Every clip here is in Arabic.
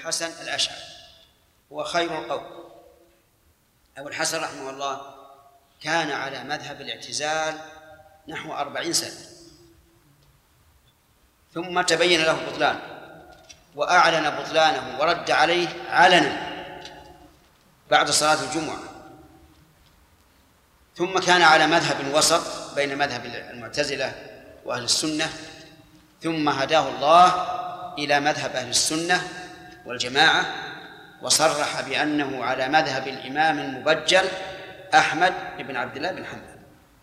الحسن الأشعري هو خير القوم. أبو الحسن رحمه الله كان على مذهب الاعتزال نحو 40 سنة، ثم تبين له بطلان وأعلن بطلانه ورد عليه علنا بعد صلاة الجمعة، ثم كان على مذهب وسط بين مذهب المعتزلة وأهل السنة، ثم هداه الله إلى مذهب أهل السنة والجماعة، وصرح بأنه على مذهب الإمام المبجل أحمد بن عبد الله بن حنبل.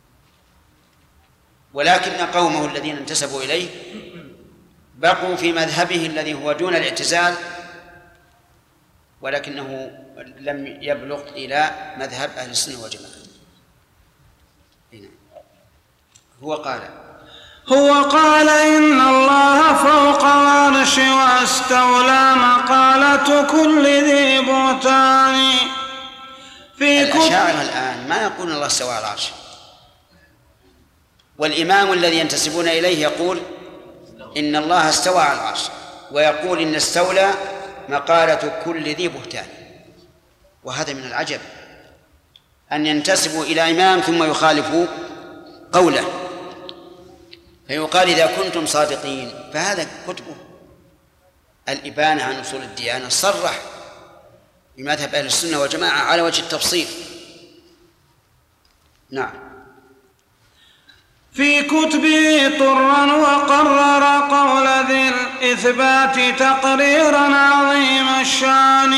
ولكن قومه الذين انتسبوا إليه بقوا في مذهبه الذي هو دون الاعتزال، ولكنه لم يبلغ إلى مذهب أهل السنة والجماعة. هو قال إن الله فوق العرش واستولى مقالة كل ذي بهتان. الأشاعرة الآن ما يقول الله استوى على العرش، والإمام الذي ينتسبون إليه يقول إن الله استوى على العرش، ويقول إن استولى مقالة كل ذي بهتان. وهذا من العجب أن ينتسبوا إلى إمام ثم يخالفوا قوله، فيقال إذا كنتم صادقين فهذا كتبه الإبانة عن أصول الديانة صرح بمذهب أهل السنة والجماعة على وجه التفصيل. نعم. في كتبه طرا وقرر قول ذي الإثبات تقريرا عظيم الشان،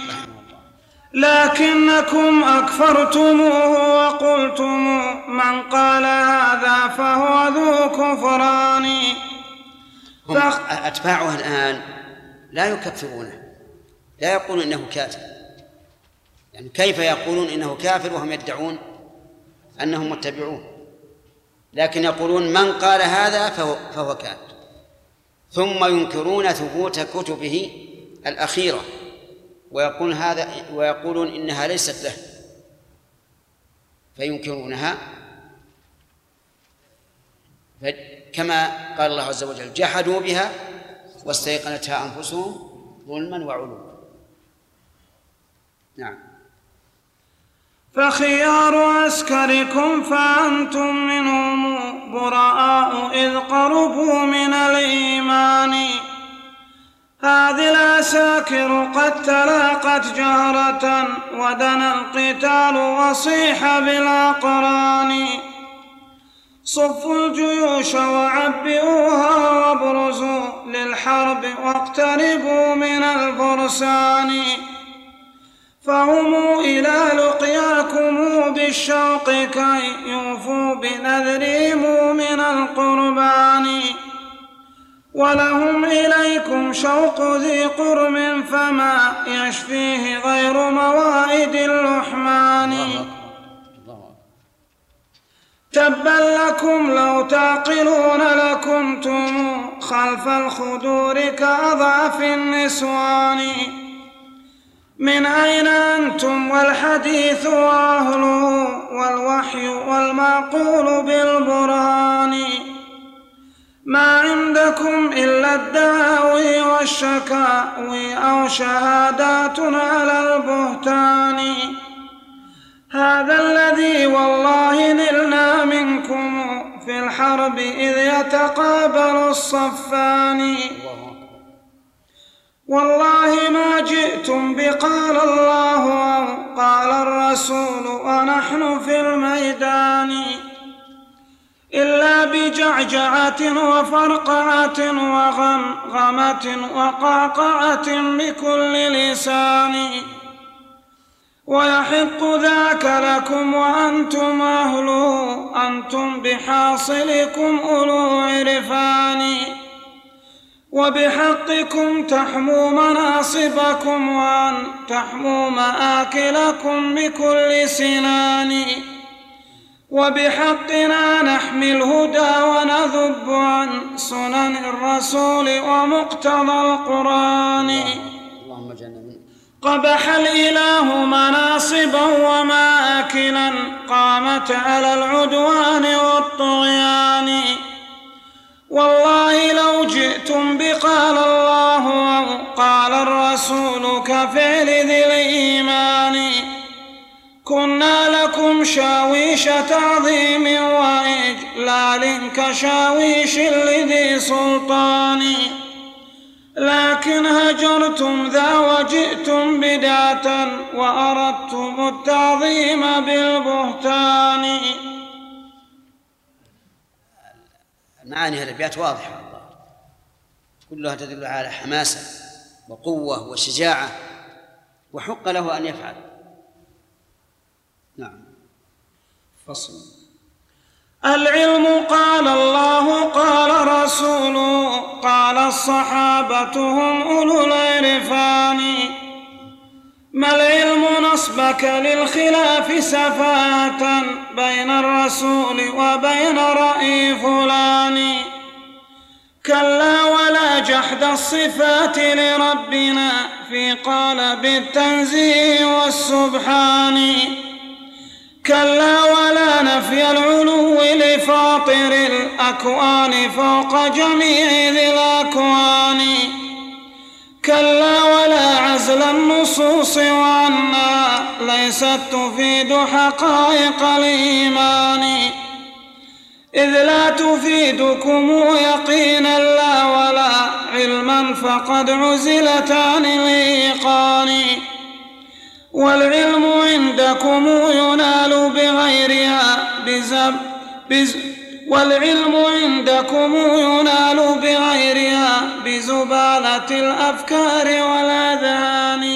لكنكم أكفرتموه وقلتم من قال هذا فهو ذو كفران. هم أتباعه الآن لا يكفرونه، لا يقولون إنه كافر، يعني كيف يقولون إنه كافر وهم يدعون أنهم متبعون؟ لكن يقولون من قال هذا فهو كافر، ثم ينكرون ثبوت كتبه الأخيرة ويقولون إنها ليست له، فينكرونها كما قال الله عز وجل جحدوا بها واستيقنتها أنفسهم ظلما وعلوا. نعم. فخيار عسكركم فأنتم منهم براء إذ قربوا من الإيمان. هذه العساكر قد تلاقت جهرة ودنا القتال وصيح بالأقران. صفوا الجيوش وعبئوها وابرزوا للحرب واقتربوا من الفرسان. فهم إلى لقياكم بالشوق كي يوفوا بنذرهم من القربان. ولهم إليكم شوق ذي قرم فما يشفيه غير موائد اللحمان. تبا لكم لو تعقلون لكنتم خلف الخدور كأضعف النسوان. من أين أنتم والحديث وأهله والوحي والمعقول بالبرهان. ما عندكم إلا الدعاوي والشكاوي أو شهادات على البهتان. هذا الذي والله نلنا منكم في الحرب إذ يتقابل الصفان. والله ما جئتم بقال الله أو قال الرسول ونحن في الميدان إلا بجعجعة وفرقعة وغمغمة وقعقعة بكل لسان. ويحق ذاك لكم وأنتم أهله أنتم بحاصلكم أولو عرفان. وبحقكم تحموا مناصبكم وأن تحموا مآكلكم بكل سنان. وبحقنا نحمي الهدى ونذب عن سنن الرسول ومقتضى القرآن. قبح الإله مناصبا ومآكلا قامت على العدوان والطغيان. والله لو جئتم بقال الله أو قال الرسول كفعل ذي الإيمان. كنا لكم شاويش تعظيم وإجلال كشاويش لذي سلطان، لكن هجرتم ذا وجئتم بدعة وأردتم التعظيم بالبهتان. معاني الأبيات واضحة كلها تدل على حماسة وقوة وشجاعة، وحق له أن يفعل. نعم. فصل. العلم قال الله قال رسوله قال الصحابة هم أولو العرفان. ما العلم نصبك للخلاف سفاهة بين الرسول وبين رأي فلان. كلا ولا جحد الصفات لربنا في قالب التنزيه والسبحان. كلا ولا نفي العلو لفاطر الأكوان فوق جميع ذي الأكوان. كلا ولا عزل النصوص وأنها ليست تفيد حقائق الإيمان، إذ لا تفيدكم يقينا لا ولا علما فقد عزلت عن الإيقان. والعلم عندكم ينال بغيرها والعلم عندكم ينال بغيرها بزبالة الأفكار والأذهان.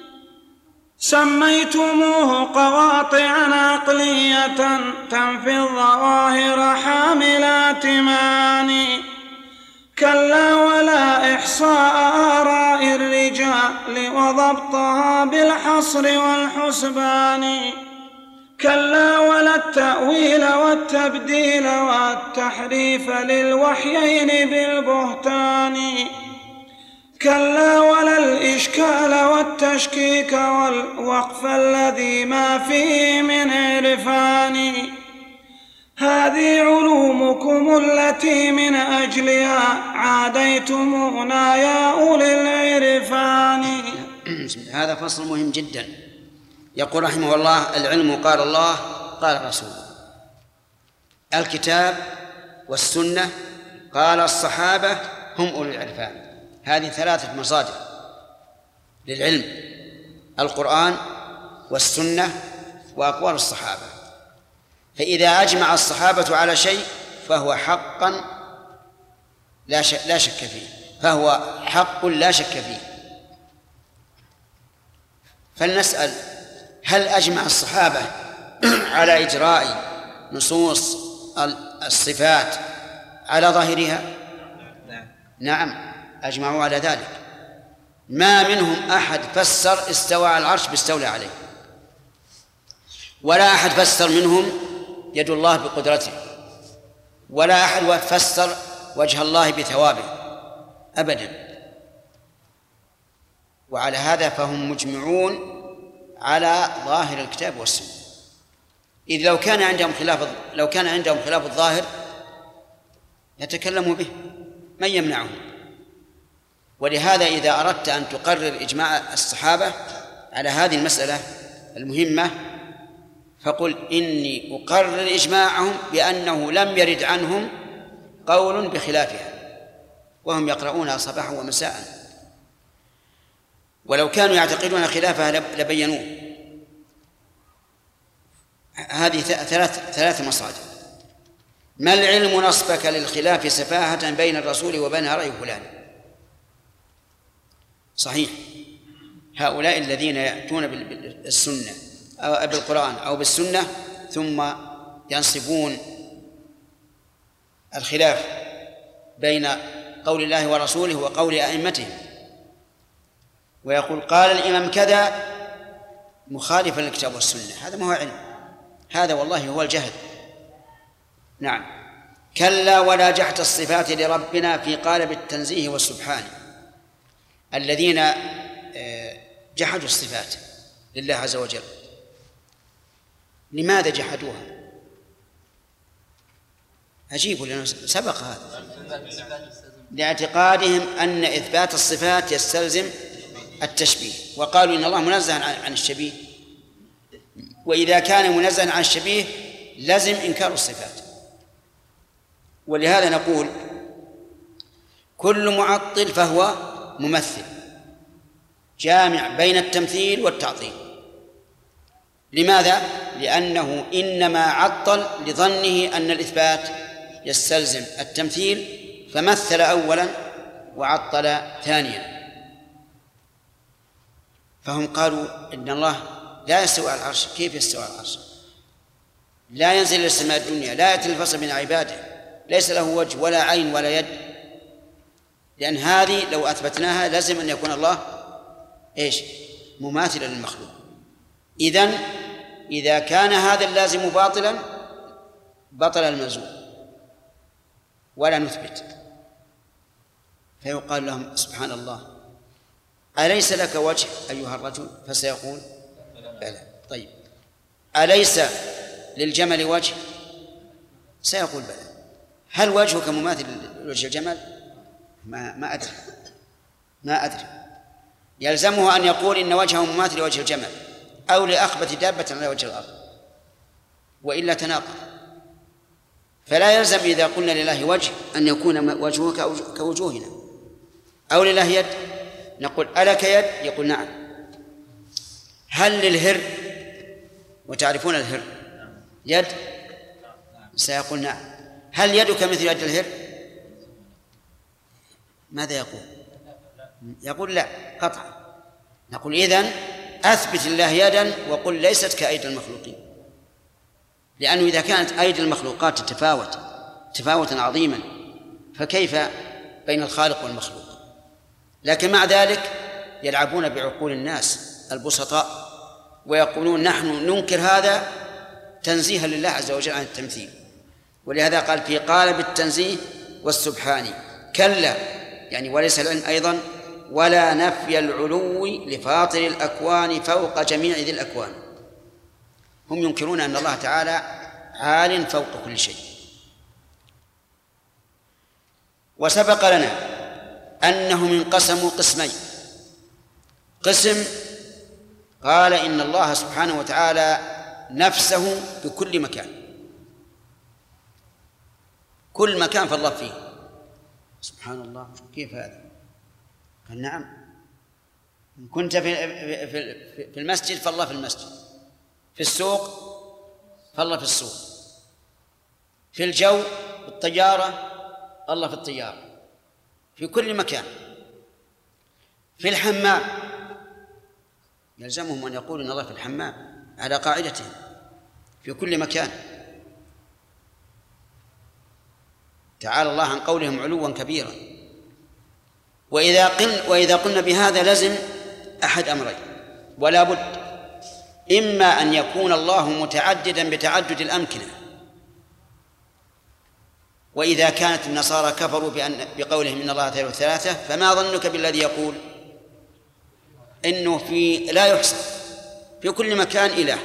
سميتموه قواطعا عقلية تنفي الظواهر حاملات معاني. كلا ولا إحصاء آراء الرجال وضبطها بالحصر والحسبان. كلا ولا التأويل والتبديل والتحريف للوحيين بالبهتان. كلا ولا الإشكال والتشكيك والوقف الذي ما فيه من عرفان. هذه علومكم التي من أجلها عاديتمونا يا أولي العرفان. هذا فصل مهم جدا. يقول رحمه الله: العلم قال الله قال رسوله، الكتاب والسنة قال الصحابة هم أولي العرفان. هذه 3 مصادر للعلم: القرآن والسنة وأقوال الصحابة. فإذا أجمع الصحابة على شيء فهو حقا لا شك فيه، فهو حق لا شك فيه. فلنسأل: هل أجمع الصحابة على إجراء نصوص الصفات على ظاهرها؟ نعم، أجمعوا على ذلك. ما منهم أحد فسر استوى على العرش باستولى عليه، ولا أحد فسر منهم يد الله بقدرته، ولا أحد فسر وجه الله بثوابه أبدا. وعلى هذا فهم مجمعون على ظاهر الكتاب والسنة. إذ لو كان عندهم خلاف الظاهر يتكلموا به، من يمنعهم؟ ولهذا إذا أردت أن تقرر إجماع الصحابة على هذه المسألة المهمة فقل: إني أقرر إجماعهم بأنه لم يرد عنهم قول بخلافها، وهم يقرؤونها صباحا ومساء. ولو كانوا يعتقدون خلافها لبينوه. هذه 3 مصادر. ما العلم نصبك للخلاف سفاهة بين الرسول وبين رأي فلان. صحيح، هؤلاء الذين يأتون بالسنة أو بالقرآن أو بالسنة ثم ينصبون الخلاف بين قول الله ورسوله وقول أئمته، ويقول قال الإمام كذا مخالفا للكتاب والسنة، هذا ما هو علم، هذا والله هو الجهل. نعم. كلا ولا جحد الصفات لربنا في قالب التنزيه والسبحان. الذين جحدوا الصفات لله عز وجل، لماذا جحدوها؟ عجيب، لأنه سبق هذا. لاعتقادهم أن إثبات الصفات يستلزم التشبيه، وقالوا إن الله منزه عن الشبيه، وإذا كان منزه عن الشبيه لزم إنكار الصفات. ولهذا نقول كل معطل فهو ممثل جامع بين التمثيل والتعطيل. لماذا؟ لأنه إنما عطل لظنه أن الإثبات يستلزم التمثيل فمثل أولا وعطل ثانيا. فهم قالوا إن الله لا يستوي على العرش. كيف يستوي على العرش؟ لا ينزل إلى السماء الدنيا، لا يأتي الفصل بين عباده، ليس له وجه ولا عين ولا يد، لأن هذه لو أثبتناها لازم أن يكون الله إيش؟ مماثلا للمخلوق. إذا كان هذا اللازم باطلا بطل الملزوم ولا نثبت. فيقال لهم سبحان الله أليس لك وجه أيها الرجل؟ فسيقول بلى. طيب أليس للجمل وجه؟ سيقول بلى. هل وجهك مماثل لوجه الجمل؟ ما أدري. يلزمه أن يقول إن وجهه مماثل لوجه الجمل أو لأخبث دابة على وجه الأرض، وإلا تناقض. فلا يلزم إذا قلنا لله وجه أن يكون وجهه كوجوهنا، أو لله يد نقول ألك يد؟ يقول نعم. هل للهر، وتعرفون الهر يد؟ سيقول نعم. هل يدك مثل يد الهر؟ ماذا يقول؟ يقول لا قطعا. نقول إذن أثبت الله يدا وقل ليست كأيدي المخلوقين، لأنه إذا كانت أيدي المخلوقات تتفاوت تفاوتا عظيما فكيف بين الخالق والمخلوق؟ لكن مع ذلك يلعبون بعقول الناس البسطاء ويقولون نحن ننكر هذا تنزيها لله عز وجل عن التمثيل. ولهذا قال في قالب التنزيه والسبحان كلا، يعني وليس العلم أيضا، ولا نفي العلو لفاطر الأكوان فوق جميع ذي الأكوان. هم ينكرون أن الله تعالى عال فوق كل شيء. وسبق لنا أنهم انقسموا قسمين. قسم قال إن الله سبحانه وتعالى نفسه بكل مكان، كل مكان فالله فيه. سبحان الله، كيف هذا؟ قال نعم، إن كنت في المسجد فالله في المسجد، في السوق فالله في السوق، في الجو بالطيارة الله في الطيارة، في كل مكان. في الحمام يلزمهم أن يقولوا إن الله في الحمام على قاعدتهم في كل مكان. تعالى الله عن قولهم علوا كبيرا. وإذا قلنا بهذا لزم أحد أمرين ولا بد: إما أن يكون الله متعددا بتعدد الأمكنة، وإذا كانت النصارى كفروا بقولهم إن الله ثلاثة، فما ظنك بالذي يقول إنه لا يحصى في كل مكان إله؟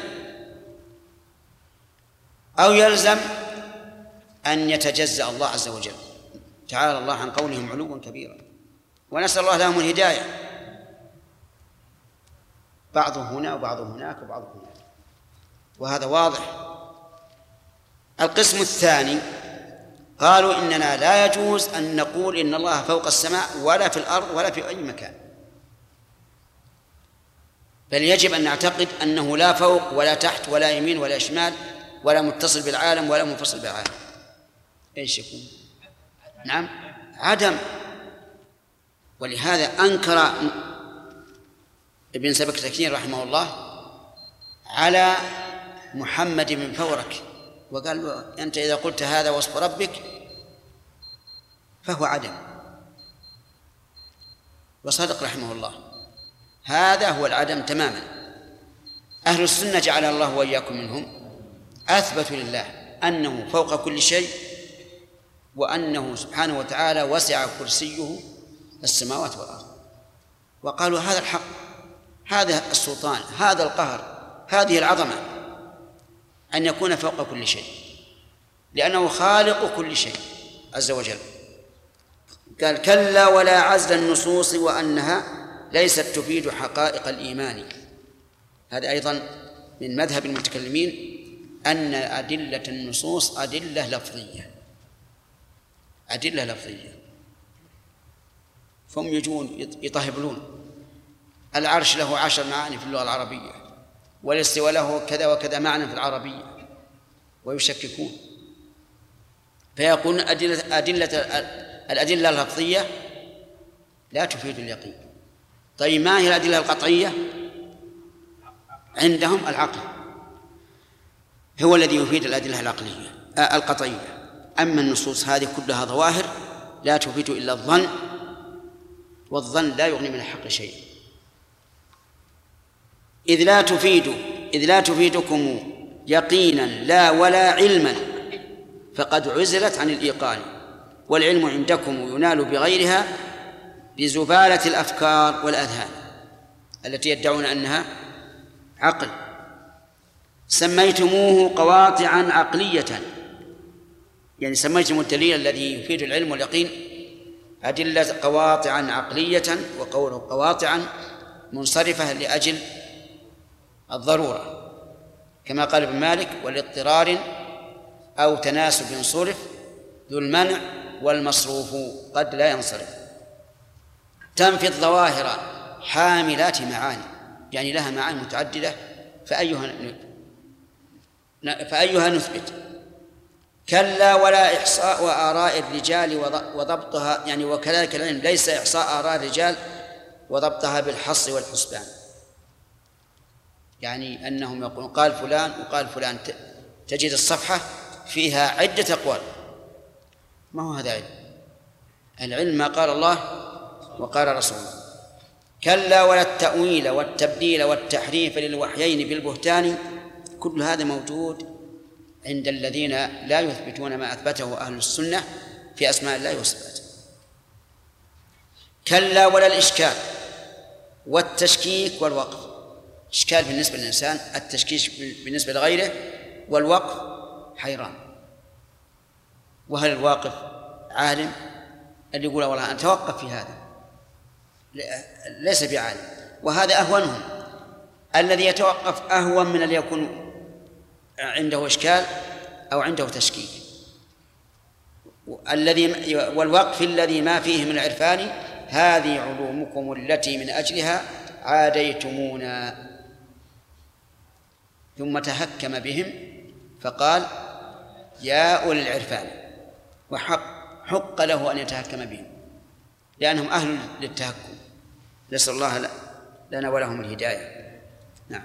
أو يلزم أن يتجزأ الله عز وجل. تعالى الله عن قولهم علوا كبيرا، ونسأل الله لهم الهداية، بعضهم هنا وبعضهم هناك وبعضهم هناك، وهذا واضح. القسم الثاني قالوا إننا لا يجوز أن نقول إن الله فوق السماء ولا في الأرض ولا في أي مكان، بل يجب أن نعتقد أنه لا فوق ولا تحت ولا يمين ولا شمال ولا متصل بالعالم ولا منفصل بالعالم. ايش يكون؟ نعم، عدم. ولهذا أنكر ابن سبكتكين رحمه الله على محمد بن فورك وقال له: أنت إذا قلت هذا وصف ربك فهو عدم. وصدق رحمه الله، هذا هو العدم تماما. أهل السنة جعل الله وإياكم منهم أثبتوا لله أنه فوق كل شيء، وأنه سبحانه وتعالى وسع كرسيه السماوات والأرض، وقالوا هذا الحق، هذا السلطان، هذا القهر، هذه العظمة، أن يكون فوق كل شيء، لأنه خالق كل شيء عز وجل. قال كلا ولا عزل النصوص وأنها ليست تفيد حقائق الإيمان. هذا أيضا من مذهب المتكلمين أن أدلة النصوص أدلة لفظية، أدلة لفظية. فهم يجون يطهبلون العرش له 10 معاني في اللغة العربية، والاستواء له كذا وكذا معنى في العربية، ويشككون فيقول الأدلة اللفظية لا تفيد اليقين. طيب ما هي الأدلة القطعية؟ عندهم العقل هو الذي يفيد الأدلة القطعية. أما النصوص هذه كلها ظواهر لا تفيد إلا الظن، والظن لا يغني من الحق شيء. إذ لا تفيدكم يقينا لا ولا علما فقد عزلت عن الإيقان، والعلم عندكم ينال بغيرها بزبالة الأفكار والأذهان التي يدعون أنها عقل. سميتموه قواطعا عقلية، يعني سميتم الدليل الذي يفيد العلم واليقين أدلة قواطعا عقلية، وقوله قواطعا منصرفة لأجل الضرورة، كما قال ابن مالك والاضطرار أو تناسب صرف ذو المنع والمصروف قد لا ينصرف. تنفي الظواهر حاملات معاني، يعني لها معاني متعددة، فأيها نثبت. كلا ولا إحصاء آراء الرجال وضبطها، يعني وكذلك العلم ليس إحصاء آراء الرجال وضبطها بالحص والحسبان، يعني أنهم يقولون قال فلان وقال فلان، تجد الصفحة فيها عدة أقوال. ما هو هذا علم؟ العلم ما قال الله وقال رسوله. كلا ولا التأويل والتبديل والتحريف للوحيين بالبهتان، كل هذا موجود عند الذين لا يثبتون ما أثبته أهل السنة في أسماء الله وصفاته. كلا ولا الإشكال والتشكيك والوقف. إشكال بالنسبة للإنسان، التشكيك بالنسبة لغيره، والوقف حيران. وهل الواقف عالم؟ اللي يقول والله أنا أتوقف في هذا ليس بعالم، وهذا أهونهم. الذي يتوقف أهون من الذي يكون عنده إشكال أو عنده تشكيك. والوقف الذي ما فيه من العرفان هذه علومكم التي من أجلها عاديتمونا. ثم تهكم بهم فقال يا أولي العرفان، وحق له أن يتهكم بهم لأنهم أهل للتهكم. نسأل الله لنا ولهم الهداية. نعم.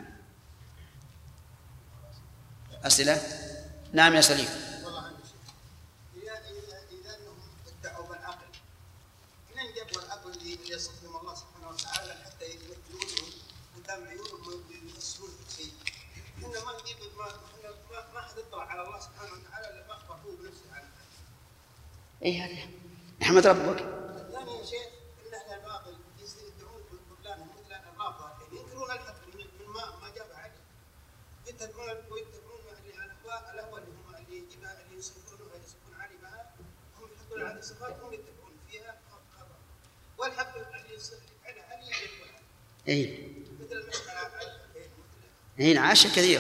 أسئلة؟ نعم يا سليم. إذا أنهم ادعوا بالعقل، منين جابوا العقل اللي يصفهم الله سبحانه وتعالى حتى يمثلونهم قدام عيونهم ويفسرون شيء؟ إحنا ما نجيب ما حد يطلع على الله سبحانه وتعالى إلا ما أخبر هو بنفسه عنه. إيه هذا؟ احمد ربك. ثاني شيء إن أهل الباطل يدعون بطلانهم مثل الرافضة، ينكرون الحق من ما جاب عليه، يتبعون الأول هم اللي يجيبها اللي يصفون علي بها، هم يحطون على صفات هم يتبعون فيها خطأ، والحق اللي يفعلها علي يتبعها. إيه. مثل المسألة هنا عاشة كثيرة.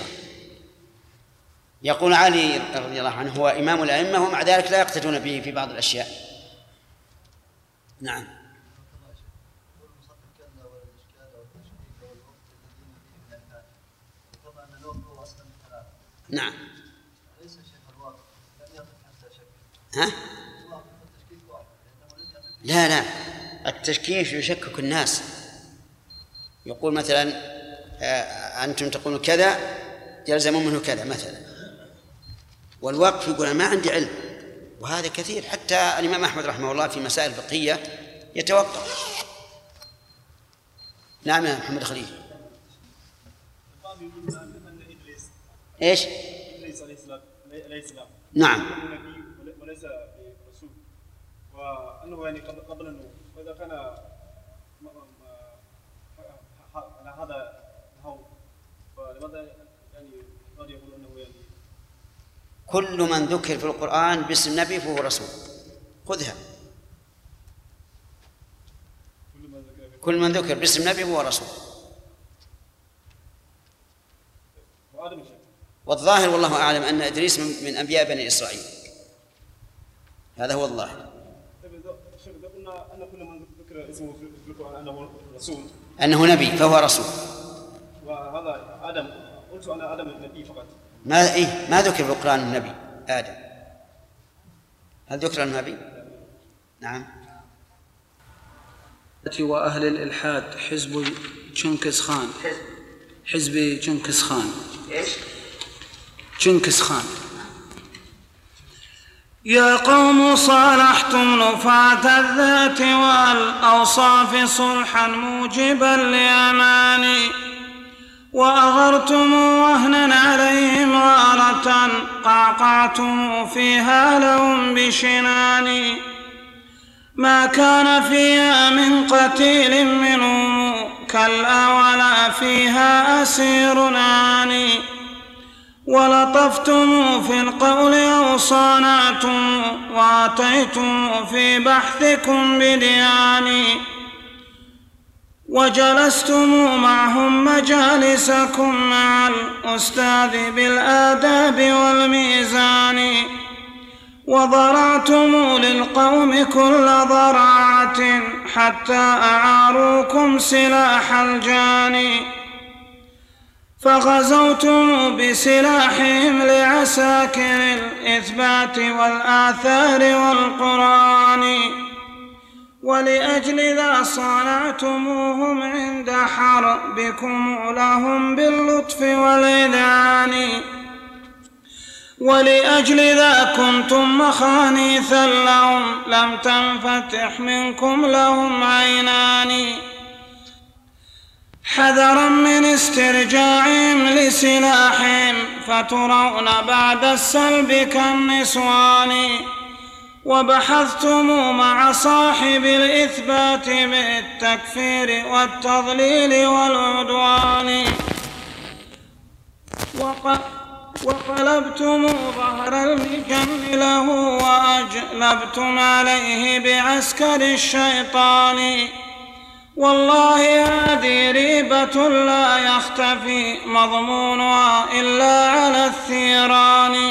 يقول علي رضي الله عنه هو إمام الأئمة ومع ذلك لا يقتدون به في بعض الأشياء. نعم. نعم. ها؟ لا التشكيك يشكك الناس. يقول مثلا أنتم تقولون كذا يلزم منه كذا مثلا، والوقف يقول ما عندي علم، وهذا كثير. حتى الإمام أحمد رحمه الله في مسائل فقهية يتوقف. نعم يا محمد خليل. إيش؟ نعم. وليس برسول، وأنه يعني قبل أنه وإذا كان على هذا الهول فلماذا يعني قد يقول أنه يعني كل من ذكر في القرآن باسم النبي فهو رسول، خذها. كل من ذكر باسم نبي هو رسول. والظاهر والله أعلم أن إدريس من أنبياء بني إسرائيل، هذا هو الظاهر. أن كل من ذكر اسمه في القرآن أنه رسول، أنه نبي فهو رسول. وهذا آدم، قلت أنا آدم النبي فقط. ما ذكر في القرآن النبي آدم، هل ذكر النبي؟ نعم. وأهل الإلحاد حزب جنكيز خان. حزب جنكيز خان. إيش؟ جنكيز خان. يا قوم صالحتم نفاة الذات والأوصاف صلحا موجبا لأماني، وأغرتم وهنا عليهم غارة قعقعتم فيها لهم بشناني، ما كان فيها من قتيل منهم كلا ولا فيها أسير عاني، ولطفتم في القول أو صانعتم وأتيتم في بحثكم بدياني، وجلستم معهم مجالسكم مع الأستاذ بالآداب والميزان، وضرعتم للقوم كل ضرعة حتى أعاروكم سلاح الجاني، فغزوتم بسلاحهم لعساكر الإثبات والآثار والقرآن، ولأجل ذا صانعتموهم عند حربكم لهم باللطف والإذعان، ولأجل ذا كنتم مخانيثا لهم لم تنفتح منكم لهم عينان، حذرا من استرجاعهم لسلاحهم فترون بعد السلب كالنسوان، وبحثتم مع صاحب الإثبات بالتكفير والتضليل والعدوان، وقلبتم ظهر المجن له وأجلبتم عليه بعسكر الشيطان، والله هذه ريبة لا يختفي مضمونها إلا على الثيران،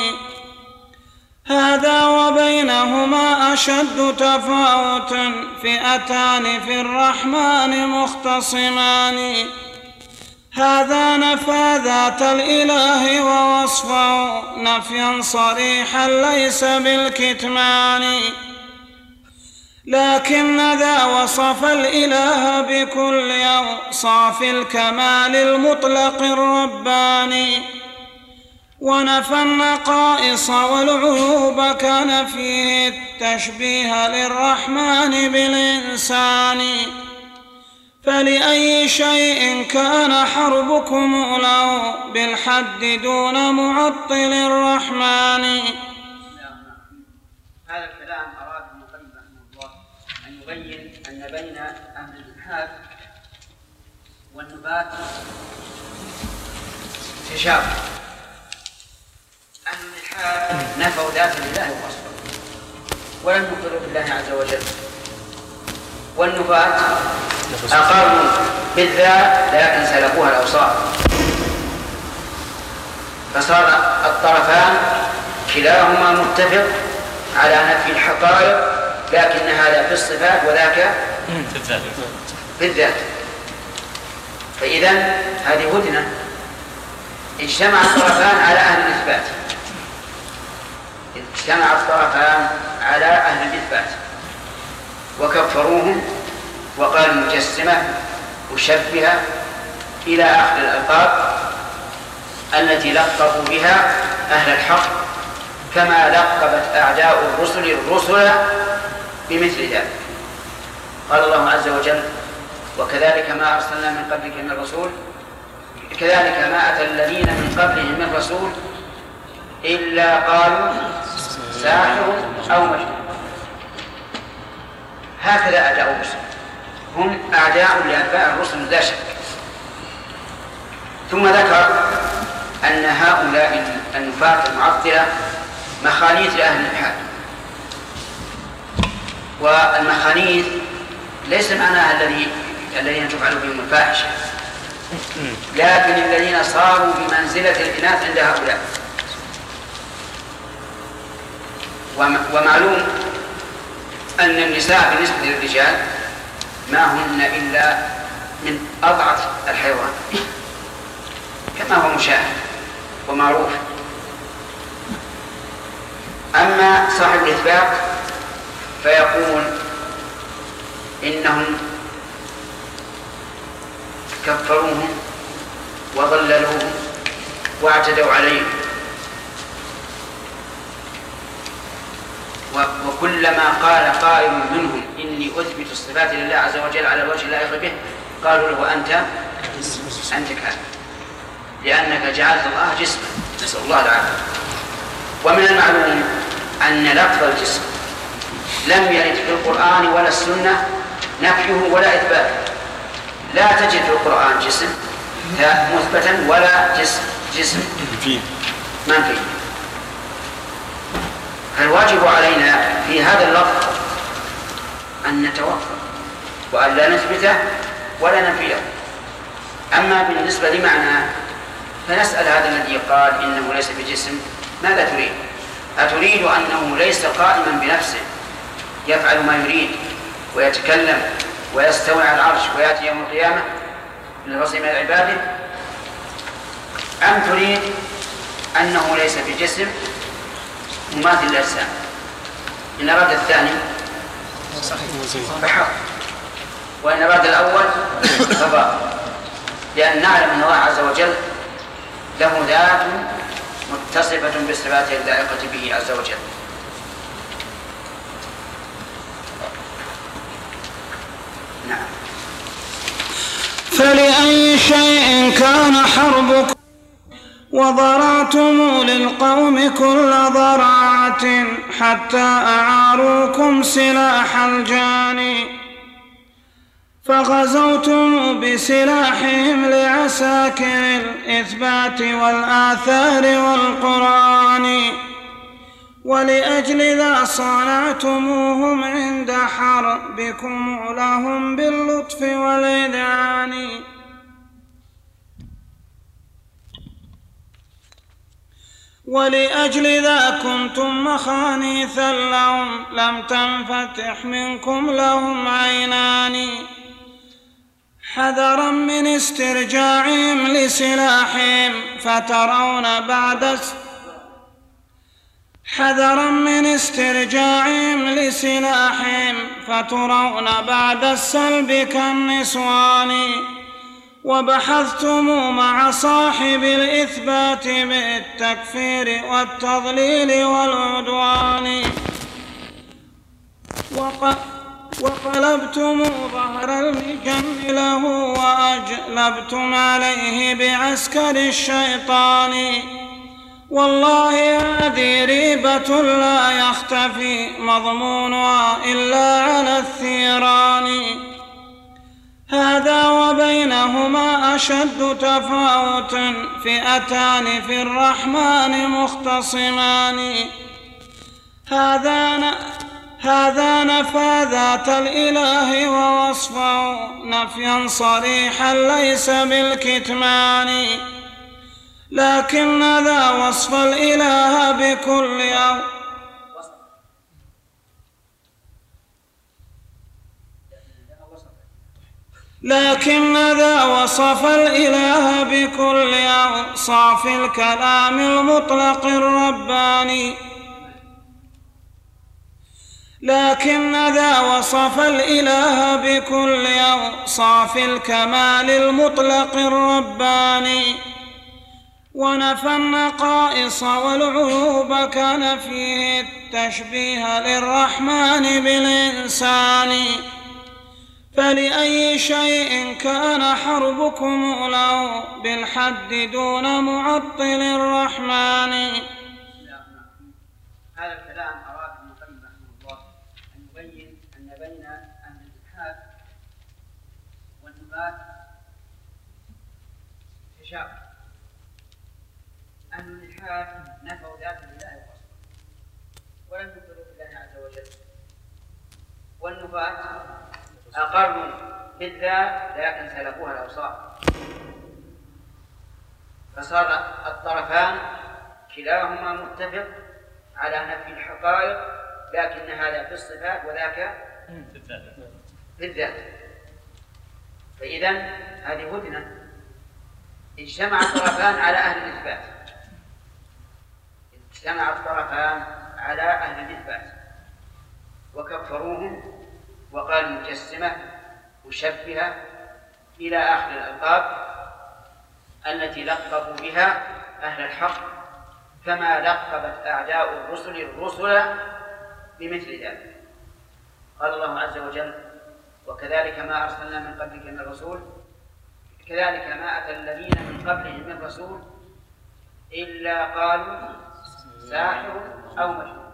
هذا وبينهما أشد تفاوت فئتان في الرحمن مختصمان، هذا نفى ذات الإله ووصفه نفيا صريحا ليس بالكتمان، لكن ذا وصف الإله بكل أوصاف الكمال المطلق الرباني، ونفى النقائص والعيوب كان فيه التشبيه للرحمن بالإنسان، فلأي شيء كان حربكم له بالحد دون معطل الرحمن. هذا الكلام أراد المقدم رحمه الله أن يبين أن بين أهل الإلحاد والنبات تشابه. أهل الإلحاد نفوا ذات الله ووصفه ولم يقروا بالله عز وجل، والنبات أقروا بالذات لكن سلبوها الأوصاف، فصار الطرفان كلاهما متفق على نفي الحقائق، لكن هذا في الصفات وذاك في الذات. فإذن هذه هدنة، اجتمع الطرفان على أهل الإثبات، اجتمع الطرفان على أهل الإثبات وكفروهم وقال مجسمة مشبهة إلى آخر الألقاب التي لقبوا بها أهل الحق، كما لقبت أعداء الرسل بمثل ذلك. قال الله عز وجل: وكذلك ما أرسلنا من قبلك من رسول، كذلك ما أتى الذين من قبلهم من رسول إلا قالوا ساحر أو مجنون. هكذا أعداء الرسل، هم أعداء لأتباع الرسل لا شك. ثم ذكر أن هؤلاء النفاة المعطلة مخانيث لأهل الإلحاد، والمخانيث ليس معناها الذي الذين تفعل بهم الفاحشة، لكن الذين صاروا بمنزلة الإناث عند هؤلاء. ومعلوم أن النساء بالنسبة للرجال ما هن إلا من أضعف الحيوان كما هو مشاهد ومعروف. أما صاحب الإثبات فيقول إنهم كفروهم وضللوهم واعتدوا عليهم، وكلما قال قائل منهم إني أثبت الصفات لله عز وجل على الوجه اللائق به قالوا له أنت كافر، لأنك جعلت الله جسما، نسأل الله العافية. ومن المعلوم أن لفظ الجسم لم يرد في القرآن ولا السنة نفيه ولا إثباته. لا تجد في القرآن جسم مثبتا ولا جسم منفي. فالواجب علينا في هذا اللفظ أن نتوقف وأن لا نثبته ولا ننفيه. أما بالنسبة لمعنى فنسأل هذا الذي قال إنه ليس بجسم ماذا تريد؟ أتريد أنه ليس قائما بنفسه يفعل ما يريد ويتكلم ويستوي على العرش ويأتي يوم القيامة للفصل من عباده، أم تريد أنه ليس بجسم مماثل للأجسام؟ إن أراد الثاني فحق، وإن أراد الأول فباطل، لأن نعلم أن الله عز وجل له ذات متصفة بصفاته اللائقة به عز وجل. نعم. فلأي شيء كان حربكم وضرعتم للقوم كل ضراعة حتى أعاروكم سلاح الجاني، فغزوتم بسلاحهم لعساكر الإثبات والآثار والقرآن، ولأجل ذا صانعتموهم عند حربكم لهم باللطف والإذعان، ولأجل ذا كنتم مخانيثا لهم لم تنفتح منكم لهم عينان، حذرا من استرجاعهم لسلاحهم فترون بعد السلب كالنسوان، وبحثتم مع صاحب الإثبات بالتكفير والتضليل والعدوان، وقلبتم ظهر المجن له وأجلبتم عليه بعسكر الشيطان، والله هذه ريبة لا يختفي مضمونها إلا على الثيران، هذا وبينهما أشد تفاوت فئتان في الرحمن مختصمان، هذا نفى ذات الإله ووصفه نفيا صريحا ليس بالكتمان، لكن ذا وصف الإله بكل أوصاف الكلام المطلق الرباني، لكن ذا وصف الإله بكل أوصاف الكمال المطلق الرباني، ونفى النقائص والعيوب كان فيه التشبيه للرحمن بالإنسان، فلأي شيء كان حربكم له بالحد دون معطل الرحمن. هذا الكلام أراد المقيم رحمه الله أن يبين أن بين أهل الإلحاد والنبات تشابه. أهل الإلحاد نفوا ذات الله وصفه ولم يثبتوا بالله عز وجل، والنبات أقروا بالذات لكن سلبوها الأوصاف، فصار الطرفان كلاهما متفق على نفي الحقائق، لكن هذا في الصفات وذاك في الذات. فإذن هذه هدنة، اجتمع الطرفان على أهل الإثبات، اجتمع الطرفان على أهل الإثبات وكفروهم وقالوا مجسمة مشبهة إلى آخر الألقاب التي لقبوا بها أهل الحق، كما لقبت أعداء الرسل بمثل ذلك. قال الله عز وجل: وكذلك ما أرسلنا من قبلك من الرسول، كذلك ما أتى الذين من قبلهم من رسول إلا قالوا ساحر أو مجنون.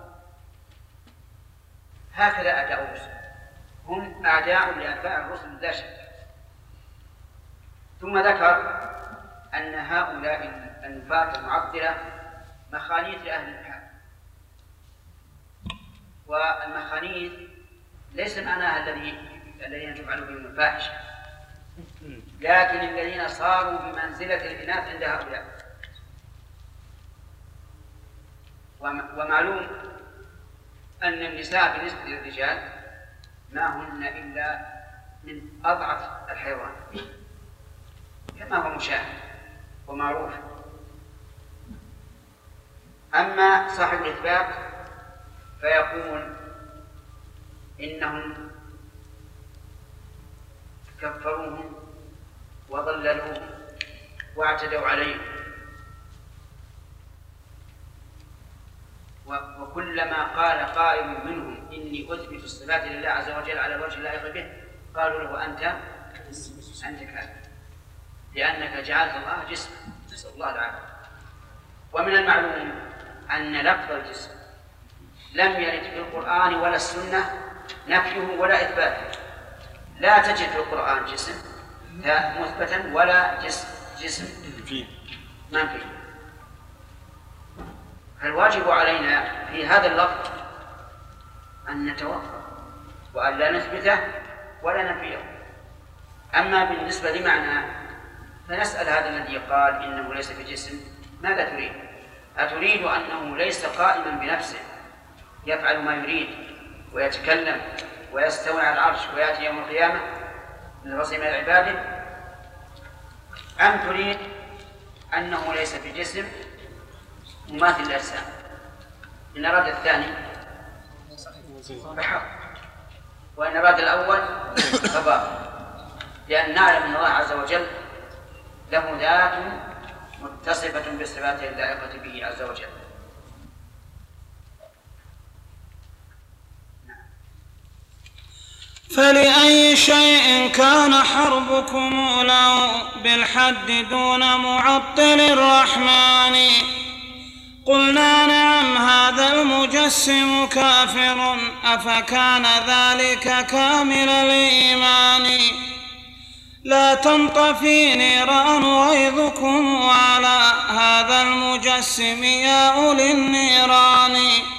هكذا أعداء الرسل، هم أعداء لأتباع الرسل لا شك. ثم ذكر أن هؤلاء النفاة المعطلة مخانيث لأهل الحق، والمخانيث ليس معناها الذين تفعل بهم الفاحشة، لكن الذين صاروا بمنزلة الإناث عند هؤلاء. ومعلوم أن النساء بالنسبة للرجال ما هن إلا من أضعف الحيوان كما هو مشاهد ومعروف. أما صاحب الإثبات فيقول إنهم كفروهم وضللوهم واعتدوا عليهم، وكلما قال قائل منهم إني أثبت الصفات لله عز وجل على الوجه اللائق به قالوا له أنت كافر، لأنك جعلت الله جسما، نسأل الله العافية. ومن المعلوم أن لفظ الجسم لم يرد في القرآن ولا السنة نفيه ولا إثباته، لا تجد في القرآن جسم مثبتا ولا جسم منفي. فالواجب علينا في هذا اللفظ أن نتوقف وأن لا نثبته ولا ننفيه. أما بالنسبة لمعنى فنسأل هذا الذي قال إنه ليس بجسم ماذا تريد؟ أتريد أنه ليس قائما بنفسه يفعل ما يريد ويتكلم ويستوي على العرش ويأتي يوم القيامة من رسم عباده، أم تريد أنه ليس بجسم مماثل الأجسام؟ إن أراد الثاني فحق، وإن أراد الأول فباطل، لأن نعلم أن الله عز وجل له ذات متصفة بصفاته اللائقة به عز وجل. فلأي شيء كان حربكم له بالحد دون معطل الرحمن؟ قلنا نعم هذا المجسم كافر، أفكان ذلك كامل الإيمان؟ لا تنطفي نيران غيظكم على هذا المجسم يا أولي النيران،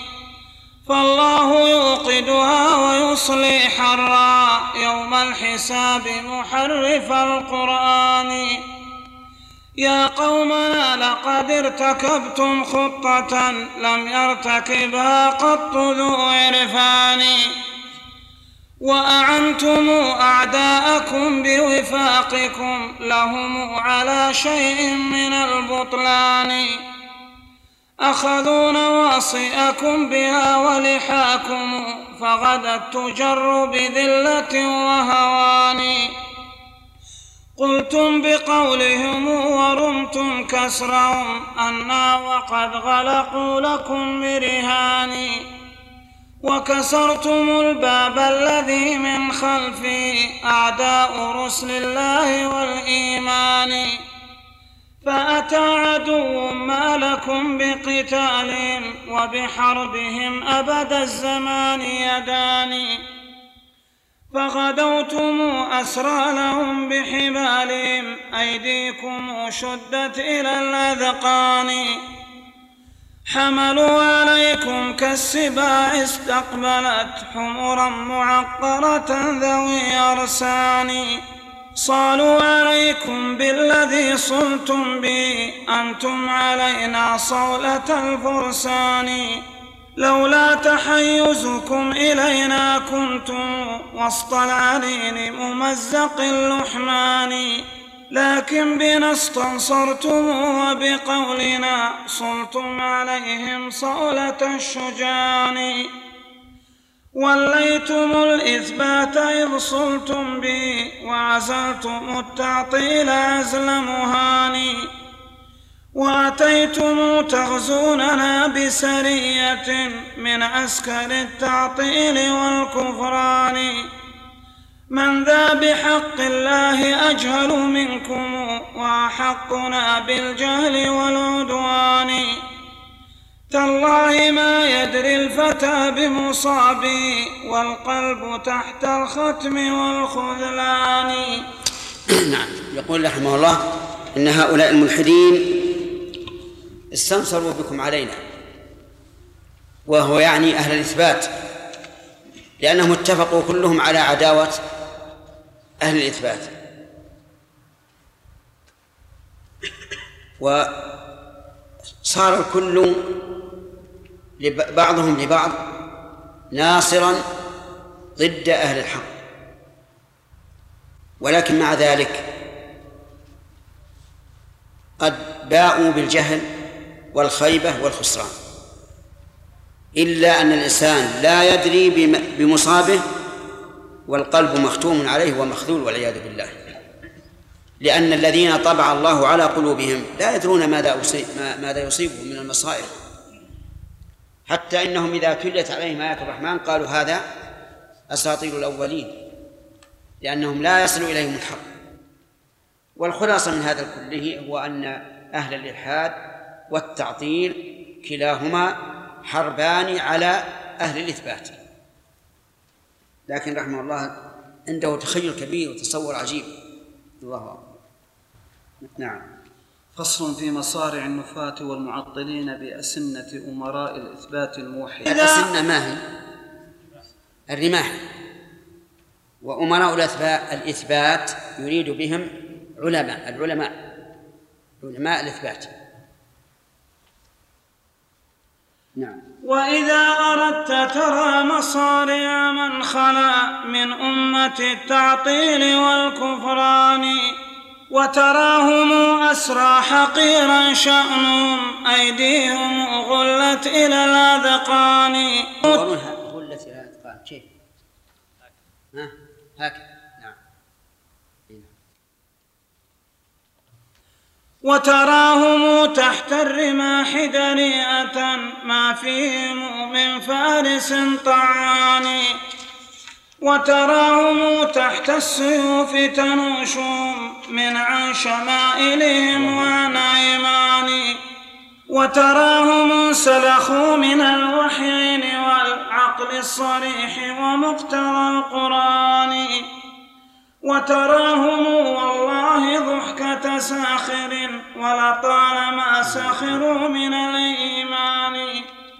فالله يوقدها ويصلي حرا يوم الحساب محرف القرآن. يا قومنا لقد ارتكبتم خطة لم يرتكبها قط ذو عرفان، وأعنتم أعداءكم بوفاقكم لهم على شيء من البطلان، أخذوا نواصئكم بها ولحاكم فغدت تجر بذلة وهوان. قلتم بقولهم ورمتم كسرهم أنا وقد غلقوا لكم برهان، وكسرتم الباب الذي من خلفه أعداء رسل الله والإيمان، فأتى عدو ما لكم بقتالهم وبحربهم أبد الزمان يدان، فغدوتم أسرى لهم بحبالهم أيديكم شدت إلى الأذقان، حملوا عليكم كالسباع استقبلت حمرا معقرة ذوي أرسان صالوا عليكم بالذي صلتم به أنتم علينا صولة الفرسان لولا تحيزكم إلينا كنتم وسط العرين ممزق اللحمان لكن بنا استنصرتم وبقولنا صلتم عليهم صولة الشجان وليتم الإثبات إذ صلتم به وعزلتم التعطيل عزل مهان وأتيتم تغزوننا بسرية من عسكر التعطيل والكفران من ذا بحق الله أجهل منكم وأحقنا بالجهل والعدوان تالله ما يدري الفتى بمصابي والقلب تحت الختم والخذلان. نعم. يقول رحمه الله إن هؤلاء الملحدين استنصروا بكم علينا، وهو يعني أهل الإثبات، لأنهم اتفقوا كلهم على عداوة أهل الإثبات، وصار الكل بعضهم لبعض ناصرا ضد أهل الحق. ولكن مع ذلك قد باءوا بالجهل والخيبة والخسران، إلا أن الإنسان لا يدري بمصابه والقلب مختوم عليه ومخذول والعياذ بالله، لأن الذين طبع الله على قلوبهم لا يدرون ماذا يصيبهم من المصائب، حتى إنهم إذا تليت عليهم آيات الرحمن قالوا هذا أساطير الأولين، لأنهم لا يصل إليهم الحق. والخلاصة من هذا كله هو أن أهل الإلحاد والتعطيل كلاهما حربان على أهل الإثبات، لكن رحمه الله عنده تخيل كبير وتصور عجيب. الله أكبر. نعم. فصل في مصارع النفاة والمعطلين بأسنة أمراء الإثبات الموحدين. الأسنة ما هي؟ الرماح. وأمراء الإثبات يريد بهم علماء الإثبات. نعم. وإذا أردت ترى مصارع من خلا من أمة التعطيل والكفران وتراهم أسرى حقيرا شأنهم أيديهم غلت إلى الأذقان. غلت إلى الأذقان كيف؟ هكذا. نعم. وتراهم تحت الرماح دنيئة ما فيهم من فارس طعان وتراهم تحت السيوف تنوشهم من عن شمائلهم وعن أيمان وتراهم سلخوا من الوحيين والعقل الصريح ومقتضى القرآن وتراهم والله ضحكة ساخر ولطالما سخروا من الإيمان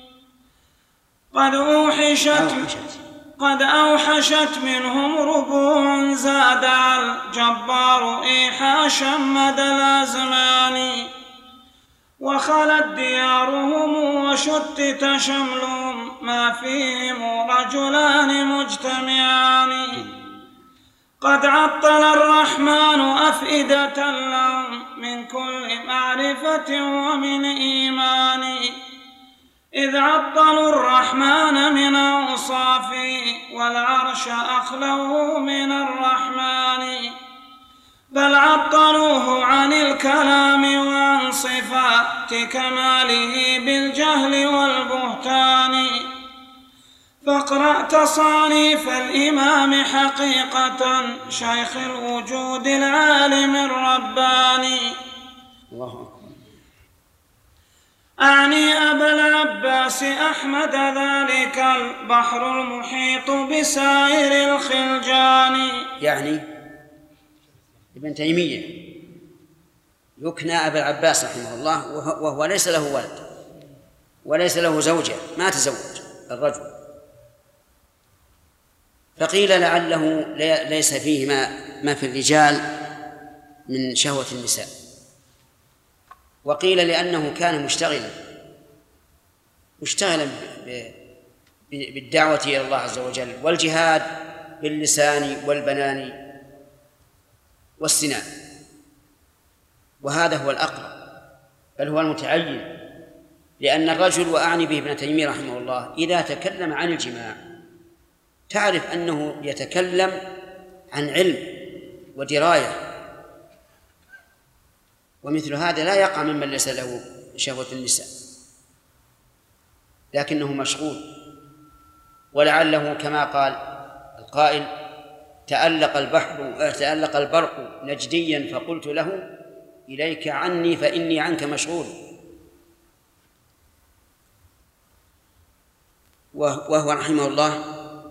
قد أوحشت منهم ربوع زاد الجبار إيحاشا مدى الأزمان وخلت ديارهم وشتت شملهم ما فيهم رجلان مجتمعان قد عطل الرحمن أفئدة لهم من كل معرفة ومن إيمان إذ عطلوا الرحمن من أوصافه والعرش أخلوه من الرحمن بل عطلوه عن الكلام وعن صفات كماله بالجهل والبهتان فاقرأ تصانيف الإمام حقيقة شيخ الوجود العالم الرباني. الله أكبر. أعني أبا العباس أحمد ذلك البحر المحيط بسائر الخلجان. يعني ابن تيمية يكنى أبا العباس رحمه الله وهو ليس له ولد، وليس له زوجة، ما تزوج الرجل، فقيل لعله ليس فيه ما في الرجال من شهوة النساء، وقيل لأنه كان مشتغلا بالدعوة إلى الله عز وجل والجهاد باللسان والبنان والسنان، وهذا هو الأقرب بل هو المتعين، لأن الرجل، وأعني به ابن تيمية رحمه الله، إذا تكلم عن الجماع تعرف أنه يتكلم عن علم ودراية، ومثل هذا لا يقع ممن ليس له شهوة النساء، لكنه مشغول، ولعله كما قال القائل: تألق البرق نجديا فقلت له إليك عني فإني عنك مشغول. وهو رحمه الله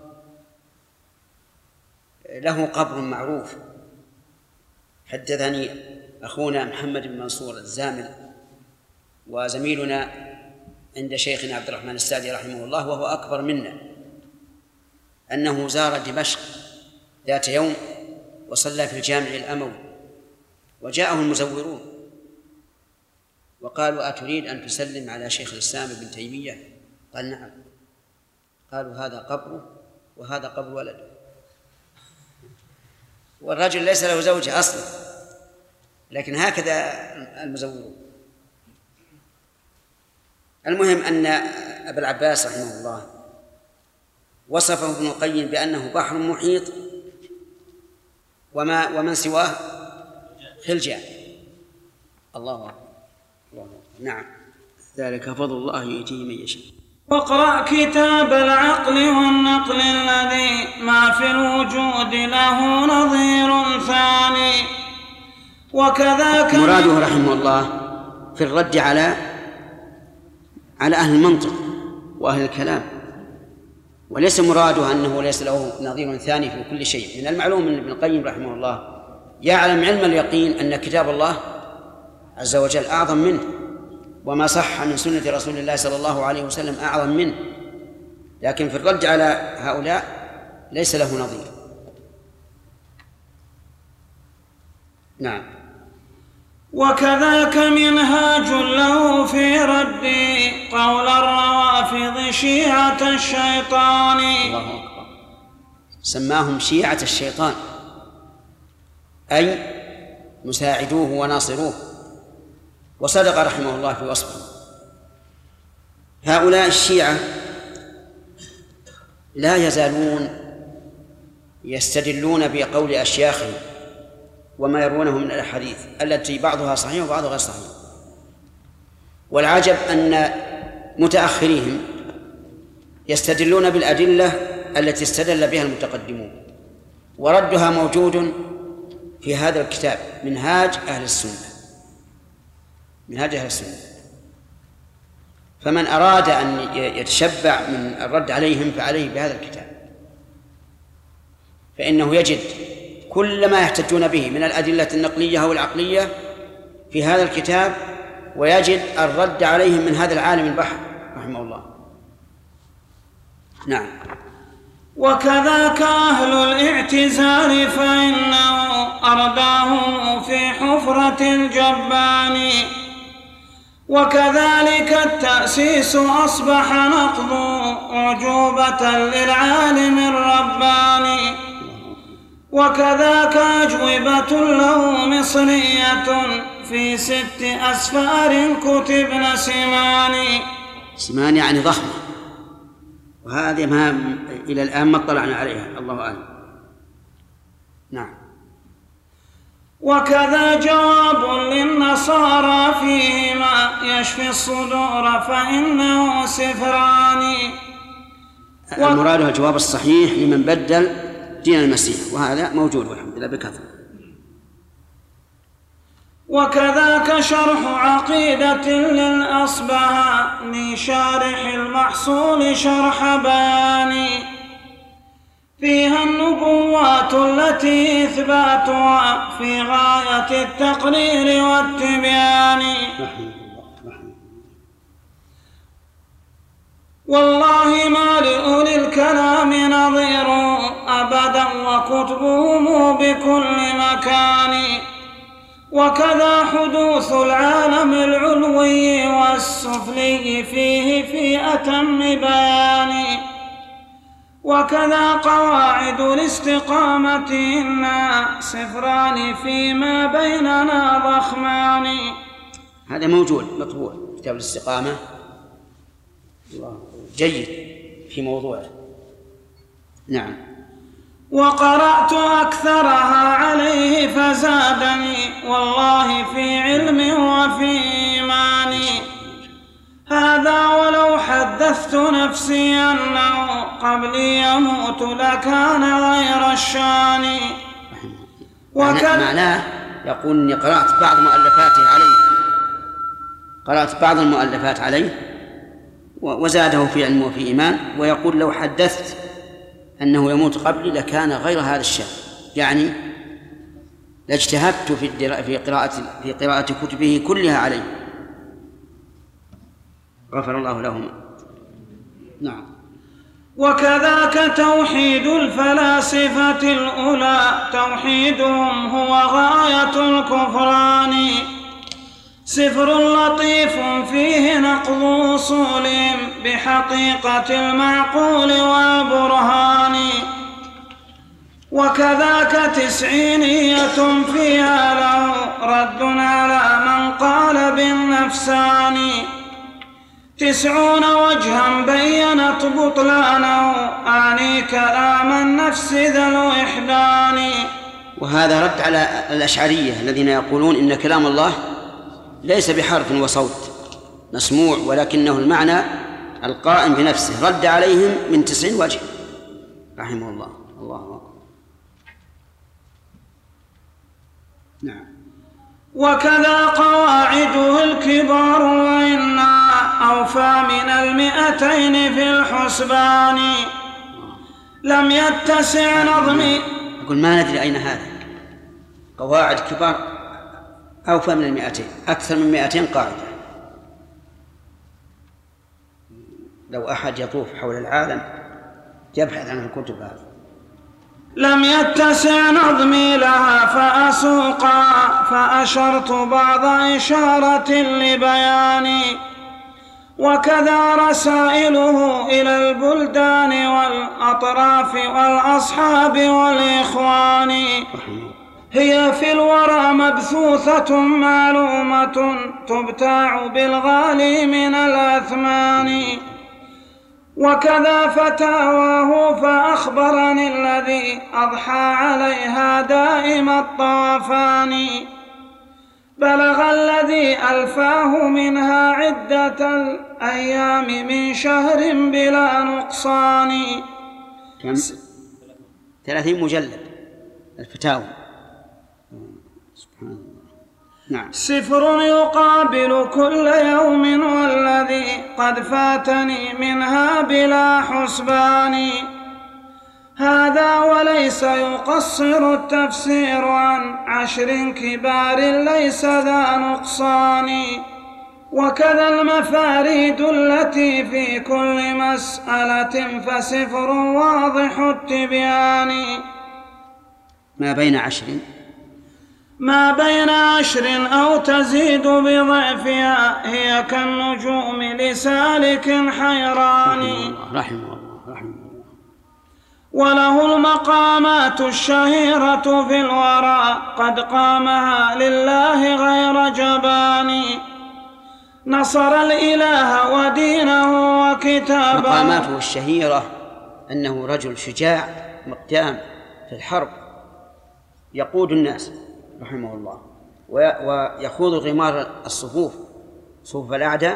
له قبر معروف. حدثني أخونا محمد بن منصور الزامل وزميلنا عند شيخنا عبد الرحمن السعدي رحمه الله وهو أكبر منا، أنه زار دمشق ذات يوم وصلى في الجامع الأموي، وجاءه المزورون وقالوا: أتريد أن تسلم على شيخ الإسلام ابن تيمية؟ قال: نعم. قالوا: هذا قبره وهذا قبر ولده، والرجل ليس له زوجة أصلا، لكن هكذا المزورون. المهم أن أبا العباس رحمه الله وصفه ابن القيم بأنه بحر محيط ومن سواه خلجان. الله أكبر. نعم، ذلك فضل الله يؤتيه من يشاء. واقرأ كتاب العقل والنقل الذي ما في الوجود له نظير ثاني. وكذاك مراده رحمه الله في الرد على أهل المنطق وأهل الكلام، وليس مراده أنه ليس له نظير ثاني في كل شيء. من المعلوم أن ابن القيم رحمه الله يعلم علم اليقين أن كتاب الله عز وجل أعظم منه، وما صح من سنة رسول الله صلى الله عليه وسلم أعظم منه، لكن في الرد على هؤلاء ليس له نظير. نعم. وكذاك منهاج له في رد قول الروافض شيعة الشيطان. الله أكبر. سماهم شيعة الشيطان، أي مساعدوه وناصروه، وصدق رحمه الله في وصفه. هؤلاء الشيعة لا يزالون يستدلون بقول أشياخهم وما يرونه من الأحاديث التي بعضها صحيح وبعضها غير صحيح، والعجب أن متأخريهم يستدلون بالأدلة التي استدل بها المتقدمون، وردها موجود في هذا الكتاب منهاج أهل السنة. فمن أراد أن يتشبع من الرد عليهم فعليه بهذا الكتاب، فإنه يجد كل ما يحتجون به من الأدلة النقلية أو العقلية في هذا الكتاب، ويجد الرد عليهم من هذا العالم البحر رحمه الله. نعم. وكذاك أهل الاعتزال فإنه أرداهم في حفرة الجبان. وكذلك التأسيس أصبح نقض أعجوبة للعالم الرباني. وكذاك أجوبة له مصرية في 6 أسفار كتبن سمان يعني ضخمة، وهذه ما إلى الآن ما اطلعنا عليها، الله أعلم. نعم. وكذا جواب للنصارى فيهما يشفي الصدور فإنه سفران. المراد الجواب الصحيح لمن بدل دين المسيح، وهذا موجود والحمد لله بكثرة. وكذاك شرح عقيدة للأصبهاني شارح المحصول شرح بيان، فيها النبوات التي إثباتها في غاية التقرير والتبيان. والله ما لأولي الكلام نظير أبدا وكتبهم بكل مكان. وكذا حدوث العالم العلوي والسفلي فيه في أتم بيان. وكذا قواعد الاستقامة إنا صفران فيما بيننا ضخمان. هذا موجود مطبوع كتاب الاستقامة جيد في موضوعه. نعم. وقرأت أكثرها عليه فزادني والله في علم وفي إيمان. هذا ولو حدثت نفسي أنه قبلي يموت لكان غير الشان. معناه يقول إني قرأت بعض مؤلفاته عليه، قرأت بعض المؤلفات عليه وزاده في علم وفي إيمان. ويقول لو حدثت أنه يموت قبلي لكان غير هذا الشأن، يعني لاجتهدت في قراءة كتبه كلها عليه. غفر الله لهما. نعم. وكذاك توحيد الفلاسفة الأولى توحيدهم هو غاية الكفران. سفر لطيف فيه نقض أصولهم بحقيقة المعقول والبرهان. وكذاك تسعينية فيها له رد على من قال بالنفسان. 90 وجها بينت بطلانه أعني كلام النفس ذا الوحدان. وهذا رد على الأشعرية الذين يقولون إن كلام الله ليس بحرف وصوت مسموع ولكنه المعنى القائم بنفسه. رد عليهم من 90 وجه رحمه الله. الله أكبر. نعم. وكذا قواعده الكبار وإنا أوفى من 200 في الحسبان. لم يتسع نظمي. أقول ما ندري أين هذا. قواعد كبار أوفى من 200، أكثر من 200 قاعدة. لو أحد يطوف حول العالم يبحث عن الكتب هذه. لم يتسع نظمي لها فأسوقا فأشرت بعض إشارة لبياني. وكذا رسائله إلى البلدان والأطراف والأصحاب والإخوان. هي في الورى مبثوثة معلومة تبتاع بالغالي من الأثمان. وكذا فتاواه فأخبرني الذي أضحى عليها دائم الطوفان. بلغ الذي ألفاه منها عدة الأيام من شهر بلا نقصان. 30 مجلد الفتاوى. سبحان الله. نعم. سفر يقابل كل يوم والذي قد فاتني منها بلا حسبان. هذا وليس يقصر التفسير عن 10 كبار ليس ذا نقصان. وكذا المفاريد التي في كل مسألة فسفر واضح التبيان. ما بين 10 أو تزيد بضعفها هي كالنجوم لسالك حيران. رحمه الله. وله المقامات الشهيرة في الورى قد قامها لله غير جبان. نصر الإله ودينه وكتابه. مقاماته الشهيرة أنه رجل شجاع مقدام في الحرب يقود الناس رحمه الله ويخوض غمار الصفوف صفوف الأعداء،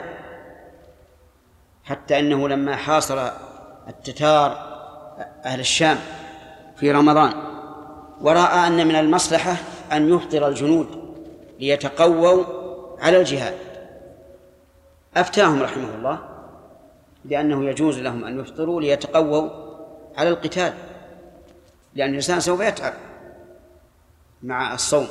حتى أنه لما حاصر التتار أهل الشام في رمضان ورأى أن من المصلحة أن يفطر الجنود ليتقووا على الجهاد أفتاهم رحمه الله لأنه يجوز لهم أن يفطروا ليتقووا على القتال، لأن الإنسان سوف يتعب مع الصوم.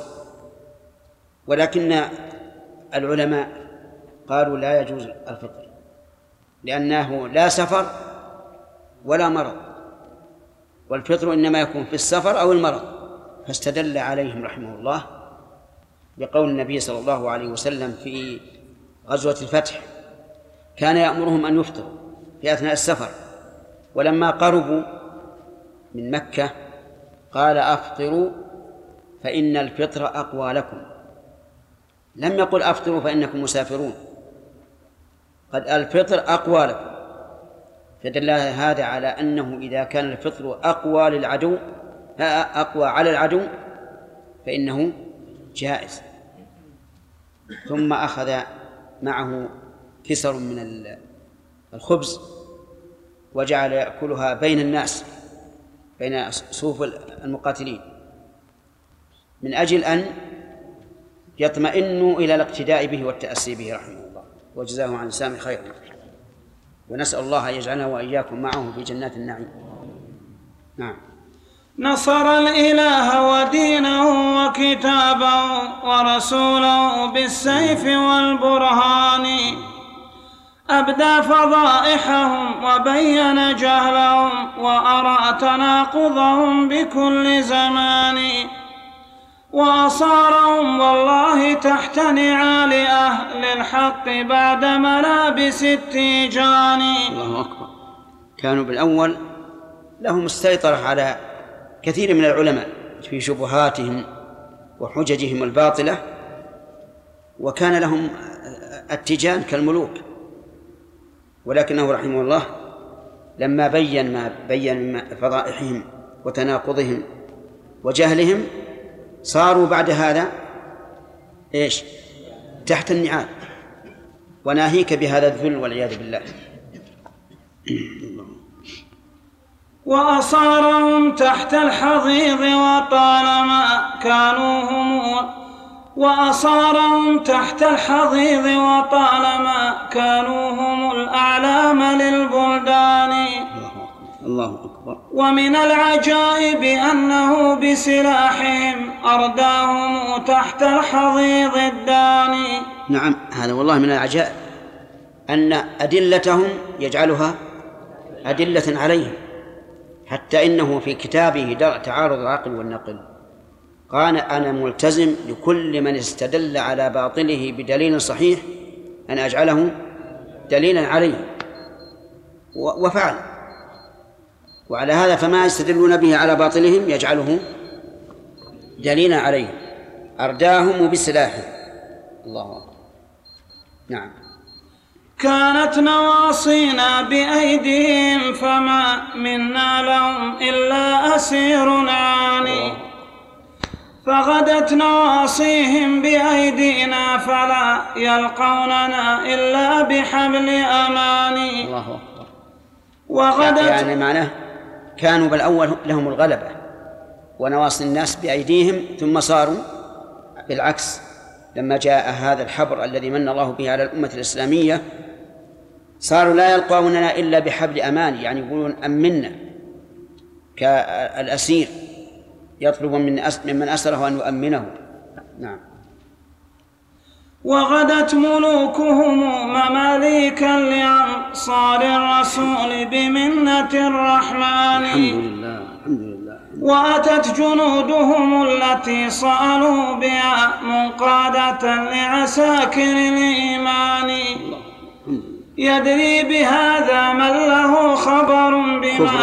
ولكن العلماء قالوا لا يجوز الفطر لأنه لا سفر ولا مرض، والفطر إنما يكون في السفر أو المرض. فاستدل عليهم رحمه الله بقول النبي صلى الله عليه وسلم في غزوة الفتح كان يأمرهم أن يفطروا في أثناء السفر، ولما قربوا من مكة قال أفطروا فإن الفطر أقوى لكم، لم يقل أفطروا فإنكم مسافرون، قد الفطر أقوى لكم. فدل هذا على أنه إذا كان الفطر أقوى للعدو أقوى على العدو فإنه جائز. ثم أخذ معه كسر من الخبز وجعل يأكلها بين الناس بين صفوف المقاتلين من أجل أن يطمئنوا إلى الاقتداء به والتأسي به رحمه الله، وجزاه عن سامي خيرا. ونسأل الله أن يجعلنا وإياكم معه في جنات النعيم. نعم. نصر الإله ودينه وكتابه ورسوله بالسيف والبرهان، أبدى فضائحهم وبين جهلهم وأرى تناقضهم بكل زمان، وأصارهم والله تحت نعال أهل الحق بعد ملابس التيجان. الله أكبر. كانوا بالأول لهم السيطرة على كثير من العلماء في شبهاتهم وحججهم الباطلة، وكان لهم التيجان كالملوك، ولكنه رحمه الله لما بين ما بين من فضائحهم وتناقضهم وجهلهم صاروا بعد هذا إيش؟ تحت النعال، وناهيك بهذا الذل والعياذ بالله. وأصارهم تحت الحضيض وطالما كانوا هم الأعلام للبلدان. الله أكبر. ومن العجائب أنه بسلاحهم أرداهم تحت الحضيض الداني. نعم، هذا والله من العجائب أن أدلتهم يجعلها أدلة عليهم، حتى إنه في كتابه درء تعارض العقل والنقل قال أنا ملتزم لكل من استدل على باطله بدليل صحيح أن أجعله دليلا عليه، وفعل. وعلى هذا فما يستدلون به على باطلهم يجعله دليلا عليه. أرداهم بسلاحه. الله أكبر. نعم. كانت نواصينا بأيديهم فما منا لهم إلا أسير عاني، فغدت نواصيهم بأيدينا فلا يلقوننا إلا بحبل أماني. الله أكبر. يعني معناه كانوا بالأول لهم الغلبة ونواصي الناس بأيديهم، ثم صاروا بالعكس لما جاء هذا الحبر الذي من الله به على الأمة الإسلامية صاروا لا يلقوننا إلا بحبل أمان، يعني يقولون أمنا كالأسير يطلب ممن أسره أن يؤمنه. نعم. وغدت ملوكهم مماليكا لأنصار الرسول بمنة الرحمن. الحمد لله الحمد لله. وأتت جنودهم التي صالوا بها منقادة لعساكر الإيمان. يدري بهذا من له خبر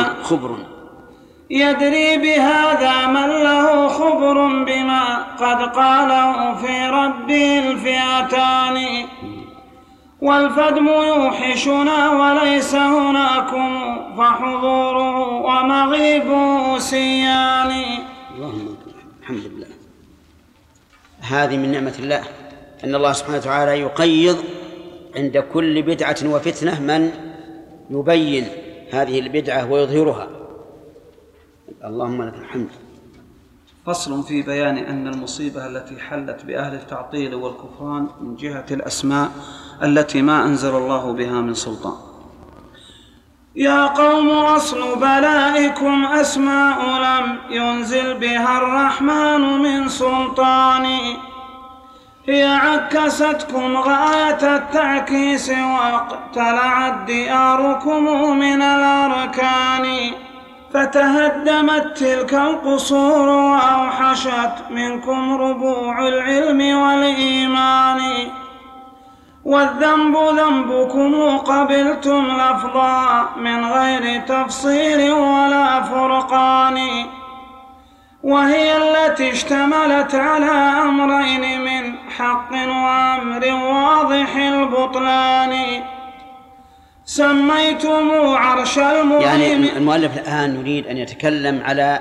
بما قد قاله في ربه الفئتان، والفدم يوحشنا وليس هناكم فحضوره ومغيبه سيان. اللهم الحمد لله. هذه من نعمة الله أن الله سبحانه وتعالى يقيض عند كل بدعة وفتنة من يبين هذه البدعة ويظهرها. اللهم لك الحمد. فصل في بيان أن المصيبة التي حلت بأهل التعطيل والكفران من جهة الأسماء التي ما أنزل الله بها من سلطان. يا قوم أصل بلائكم أسماء لم ينزل بها الرحمن من سلطان، هي عكستكم غاية التعكيس واقتلعت دياركم من الأركان، فتهدمت تلك القصور وأوحشت منكم ربوع العلم والإيمان، والذنب ذنبكم قبلتم لفظا من غير تفصيل ولا فرقان، وهي التي اشتملت على أمرين من حق وأمر واضح البطلان، سميتم عرش المهيمن. يعني المؤلف الآن يريد أن يتكلم على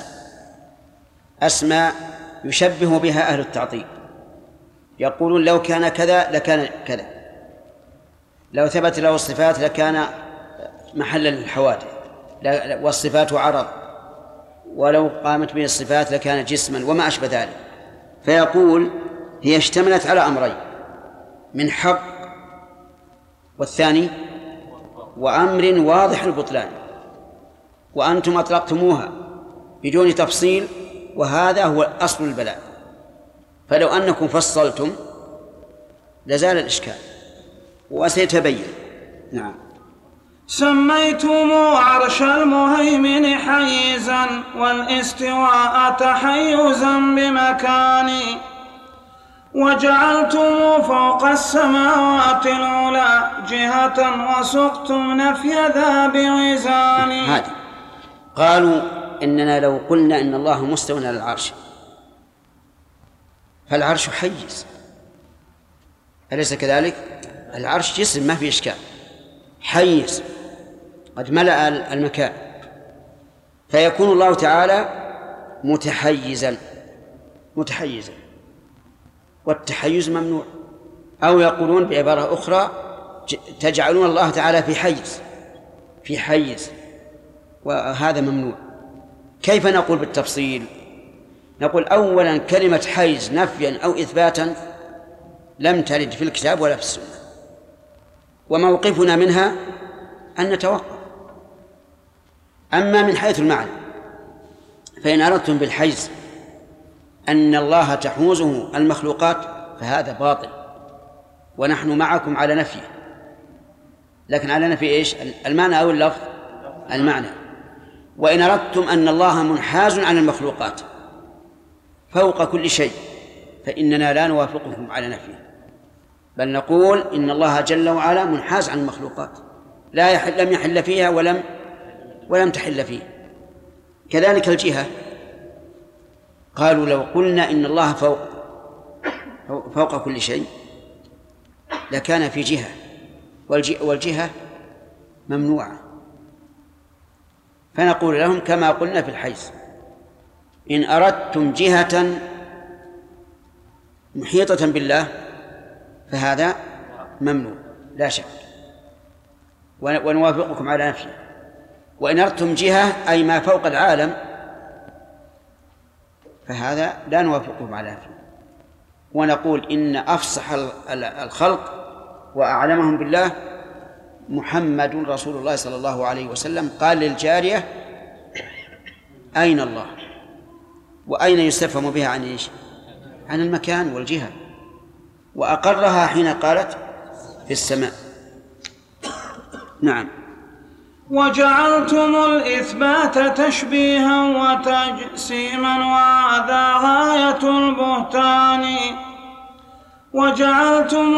أسماء يشبه بها أهل التعطيل، يقولون لو كان كذا لكان كذا، لو ثبت له الصفات لكان محلا للحوادث والصفات عرض، ولو قامت به الصفات لكان جسما وما أشبه ذلك. فيقول هي اشتملت على أمرين من حق والثاني وأمر واضح البطلان، وأنتم أطلقتموها بدون تفصيل، وهذا هو أصل البلاء. فلو أنكم فصلتم لزال الإشكال وسيتبين. نعم. سميتم عرش المهيمن حيزا والاستواء تحيزا بمكان، وجعلتم فوق السماوات العلى جهة وسقتم نفي ذا بوزان. هذه قالوا إننا لو قلنا إن الله مستوى على العرش فالعرش حيز، أليس كذلك؟ العرش جسم ما في إشكال، حيز قد ملأ المكان، فيكون الله تعالى متحيزا، والتحيز ممنوع. أو يقولون بعبارة أخرى تجعلون الله تعالى في حيز وهذا ممنوع. كيف نقول بالتفصيل؟ نقول أولا كلمة حيز نفيا أو إثباتا لم ترد في الكتاب ولا في السنة، وموقفنا منها أن نتوقف. أما من حيث المعنى فإن أردتم بالحيز أن الله تحوزه المخلوقات فهذا باطل، ونحن معكم على نفيه. لكن على نفي إيش؟ المعنى أو اللفظ؟ المعنى. وإن أردتم أن الله منحاز عن المخلوقات فوق كل شيء فإننا لا نوافقكم على نفيه، بل نقول إن الله جل وعلا منحاز عن المخلوقات، لم يحل فيها ولم تحل فيه. كذلك الجهة، قالوا لو قلنا إن الله فوق كل شيء لكان في جهة، والجهة ممنوعة. فنقول لهم كما قلنا في الحيز، إن أردتم جهة محيطة بالله فهذا ممنوع لا شك، ونوافقكم على نفيه. وإن أردتم جهة أي ما فوق العالم فهذا لا نوافقكم على نفيه، ونقول إن أفصح الخلق وأعلمهم بالله محمد رسول الله صلى الله عليه وسلم قال للجارية أين الله؟ وأين يستفهم بها عن إيش؟ عن المكان والجهة، وأقرها حين قالت في السماء. نعم. وجعلتم الإثبات تشبيها وتجسيما وهذا غاية البهتان، وجعلتم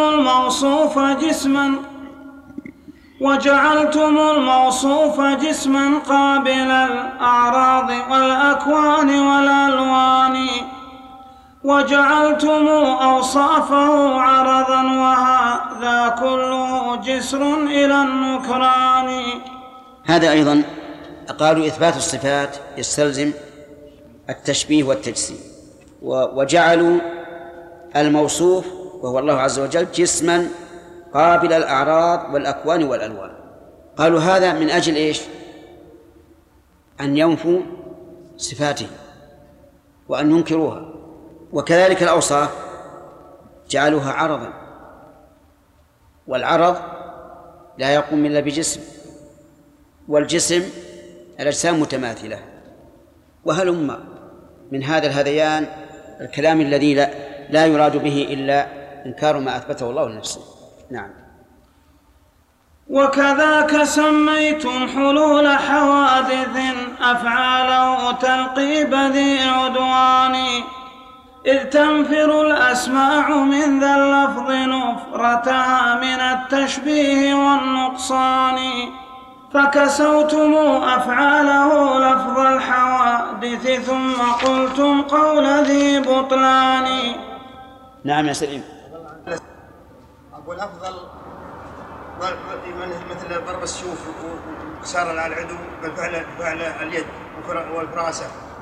الموصوف جسما قابل الأعراض والأكوان والألوان، وجعلتم أوصافه عرضا وهذا كله جسر إلى النكران. هذا أيضا قالوا إثبات الصفات يستلزم التشبيه والتجسيم، وجعلوا الموصوف وهو الله عز وجل جسما قابل الأعراض والأكوان والألوان. قالوا هذا من أجل إيش؟ أن ينفوا صفاته وأن ينكروها. وكذلك الأوصاف جعلوها عرضا، والعرض لا يقوم إلا بجسم، والجسم الأجسام متماثلة. وهلم من هذا الهذيان الكلام الذي لا يراد به إلا إنكار ما أثبته الله لنفسه. نعم. وكذاك سميتم حلول حوادث أفعاله تلقيب ذي عدوان، إذ تنفر الأسماع من ذا اللفظ نفرتها من التشبيه والنقصان، فكسوتم أفعاله لفظ الحوادث ثم قلتم قول ذي بطلان. نعم يا سليم. أقول أفضل مثل ضرب السيوف وكسار العدو بفعل اليد والفراسة،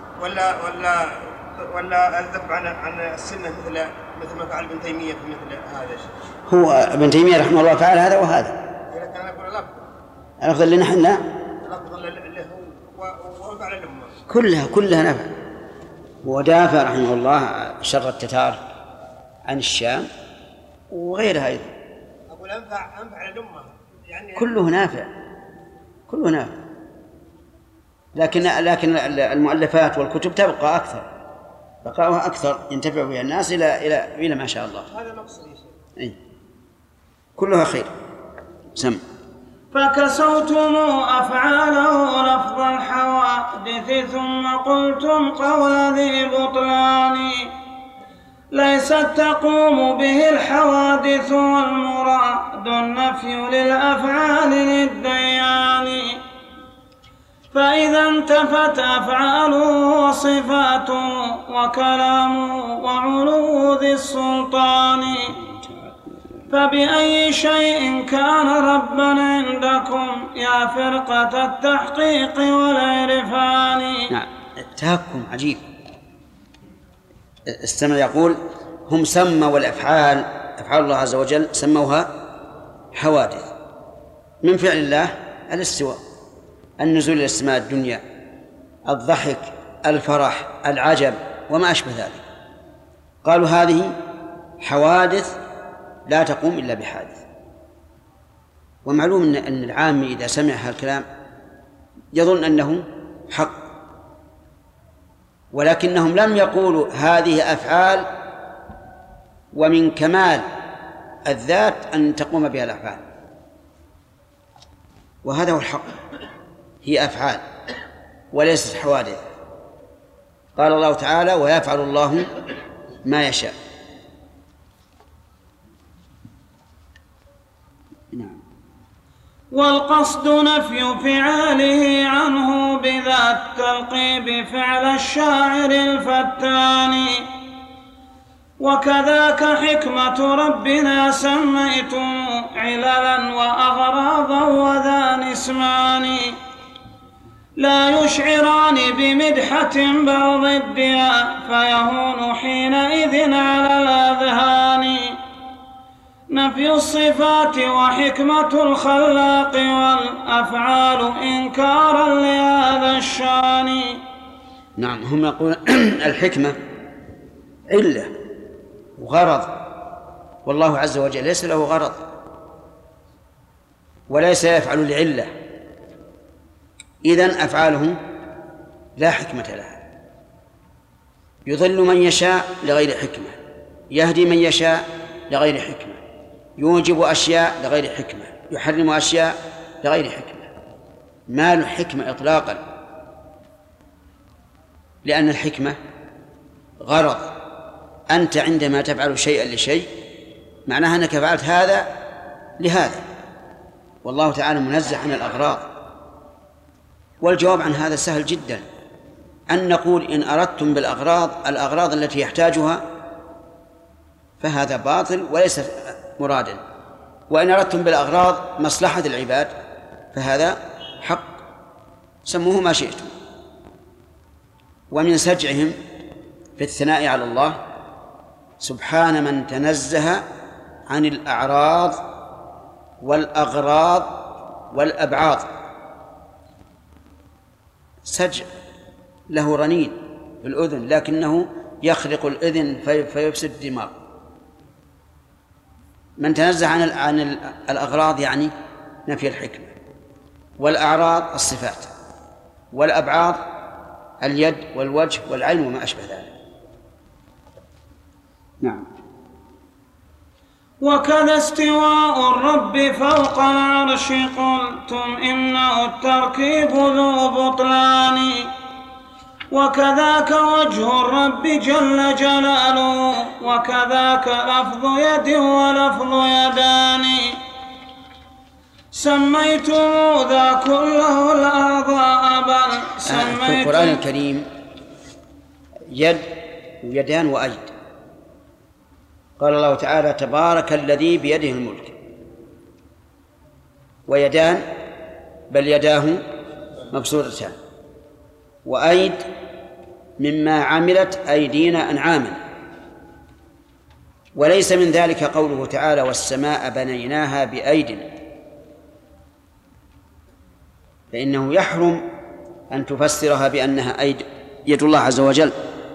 ولا الذب عن السنة مثل ما فعل ابن تيمية في مثل هذا الشيء. هو ابن تيمية رحمه الله فعل هذا وهذا. لكن أنا أقول الأفضل اللي نحن لا الأفضل له وفعل الأمة كلها نفع. ودافع رحمه الله شر التتار عن الشام وغيرها أيضا. أقول أنفع الأمة يعني كله نافع. لكن المؤلفات والكتب تبقى أكثر، بقاؤها أكثر ينتفع بها الناس إلى ما شاء الله. هذا مقصدي. أي كلها خير. سم. فكسوتم أفعاله لفظ الحوادث ثم قلتم قول ذي بطلان، ليست تقوم به الحوادث والمراد النفي للأفعال للديان، فإذا انتفت أفعاله وصفاته وكلامه وعلو ذي السلطان، فبأي شيء كان ربا عندكم يا فرقة التحقيق والعرفان. نعم. التهكم عجيب. استمع يقول هم سموا الأفعال أفعال الله عز وجل سموها حوادث من فعل الله، الاستواء، النزول إلى السماء الدنيا، الضحك، الفرح، العجب وما أشبه ذلك. قالوا هذه حوادث لا تقوم إلا بحادث. ومعلوم أن العامي إذا سمع هالكلام يظن أنه حق، ولكنهم لم يقولوا هذه أفعال ومن كمال الذات أن تقوم بها الأفعال، وهذا هو الحق، هي أفعال وليست حوادث. قال الله تعالى ويفعل الله ما يشاء. نعم. والقصد نفي فعاله عنه بذا التلقيب فعل الشاعر الفتان، وكذاك حكمة ربنا سميتم عللا وأغراضا وذان اسمان، لا يشعران بمدحة بل ضدها فيهون حينئذ على الأذهان، نفي الصفات وحكمة الخلاق والأفعال إنكارا لهذا الشان. نعم. هم يقولون الحكمة علة وغرض، والله عز وجل ليس له غرض وليس يفعل لعلة، إذن أفعاله لا حكمة لها. يضل من يشاء لغير حكمة، يهدي من يشاء لغير حكمة، يوجب أشياء لغير حكمة، يحرم أشياء لغير حكمة. ما له حكمة إطلاقا، لأن الحكمة غرض. أنت عندما تفعل شيئا لشيء معناها أنك فعلت هذا لهذا، والله تعالى منزه عن الأغراض. والجواب عن هذا سهل جدا، أن نقول إن أردتم بالأغراض الأغراض التي يحتاجها فهذا باطل وليس مرادا، وإن أردتم بالأغراض مصلحة العباد فهذا حق، سموه ما شئتم. ومن سجعهم في الثناء على الله سبحان من تنزه عن الأعراض والأغراض والأبعاض. سجع له رنين في الأذن لكنه يخرق الأذن فيفسد الدماغ. من تنزه عن الأغراض يعني نفي الحكمة، والأعراض الصفات، والأبعاض اليد والوجه والعين وما أشبه ذلك. نعم. وكذا استواء الرب فوق العرش قلتم إنه التركيب ذو بطلان، وكذاك وجه الرب جل جلاله، وكذاك لفظ يد ولفظ يدان. سميتم ذا كله الأعضاء بل سميتم. في القرآن الكريم يد ويدان وأيد. قال الله تعالى: تبارك الذي بيده الملك. ويدان بل يداه مبسوطتان. وأيد مما عملت أيدينا أنعاما. وليس من ذلك قوله تعالى: والسماء بنيناها بأيد، فإنه يحرم أن تفسرها بأنها يد الله عز وجل،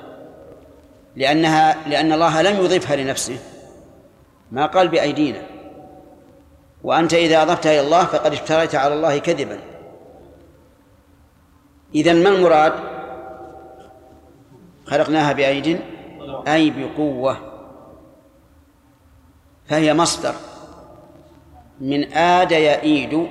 لأن الله لم يضفها لنفسه، ما قال بأيدينا. وأنت إذا أضفتها إلى الله فقد افتريت على الله كذبا. إذن ما المراد؟ خلقناها بأيد أي بقوة، فهي مصدر من آد يئيد،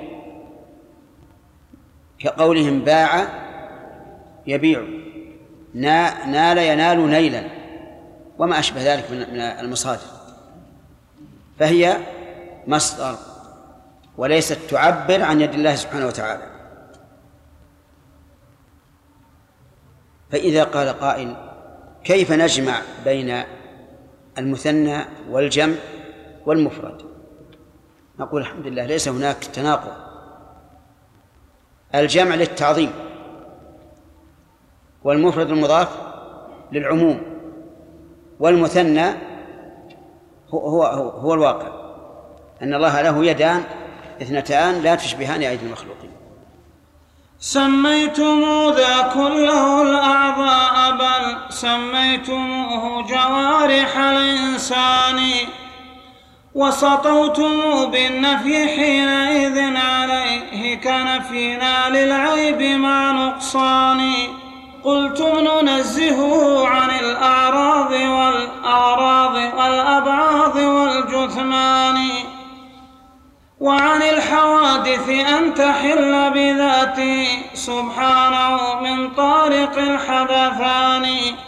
كقولهم باع يبيع، نال ينال نيلا، وما أشبه ذلك من المصادر. فهي مصدر وليست تعبر عن يد الله سبحانه وتعالى. فإذا قال قائل: كيف نجمع بين المثنى والجمع والمفرد؟ نقول: الحمد لله ليس هناك تناقض. الجمع للتعظيم، والمفرد المضاف للعموم، والمثنى هو الواقع أن الله له يدان اثنتان لا تشبهان أيدي المخلوقين. سميتم ذا كله الأعضاء بل سميتموه جوارح الإنسان، وسطوتم بالنفي حينئذ عليه كنفينا للعيب مع نقصان. قلتم ننزهه عن الأعراض والأغراض والأبعاض والجثمان، وعن الحوادث أن تحل بذاته سبحانه من طارق الحدثان.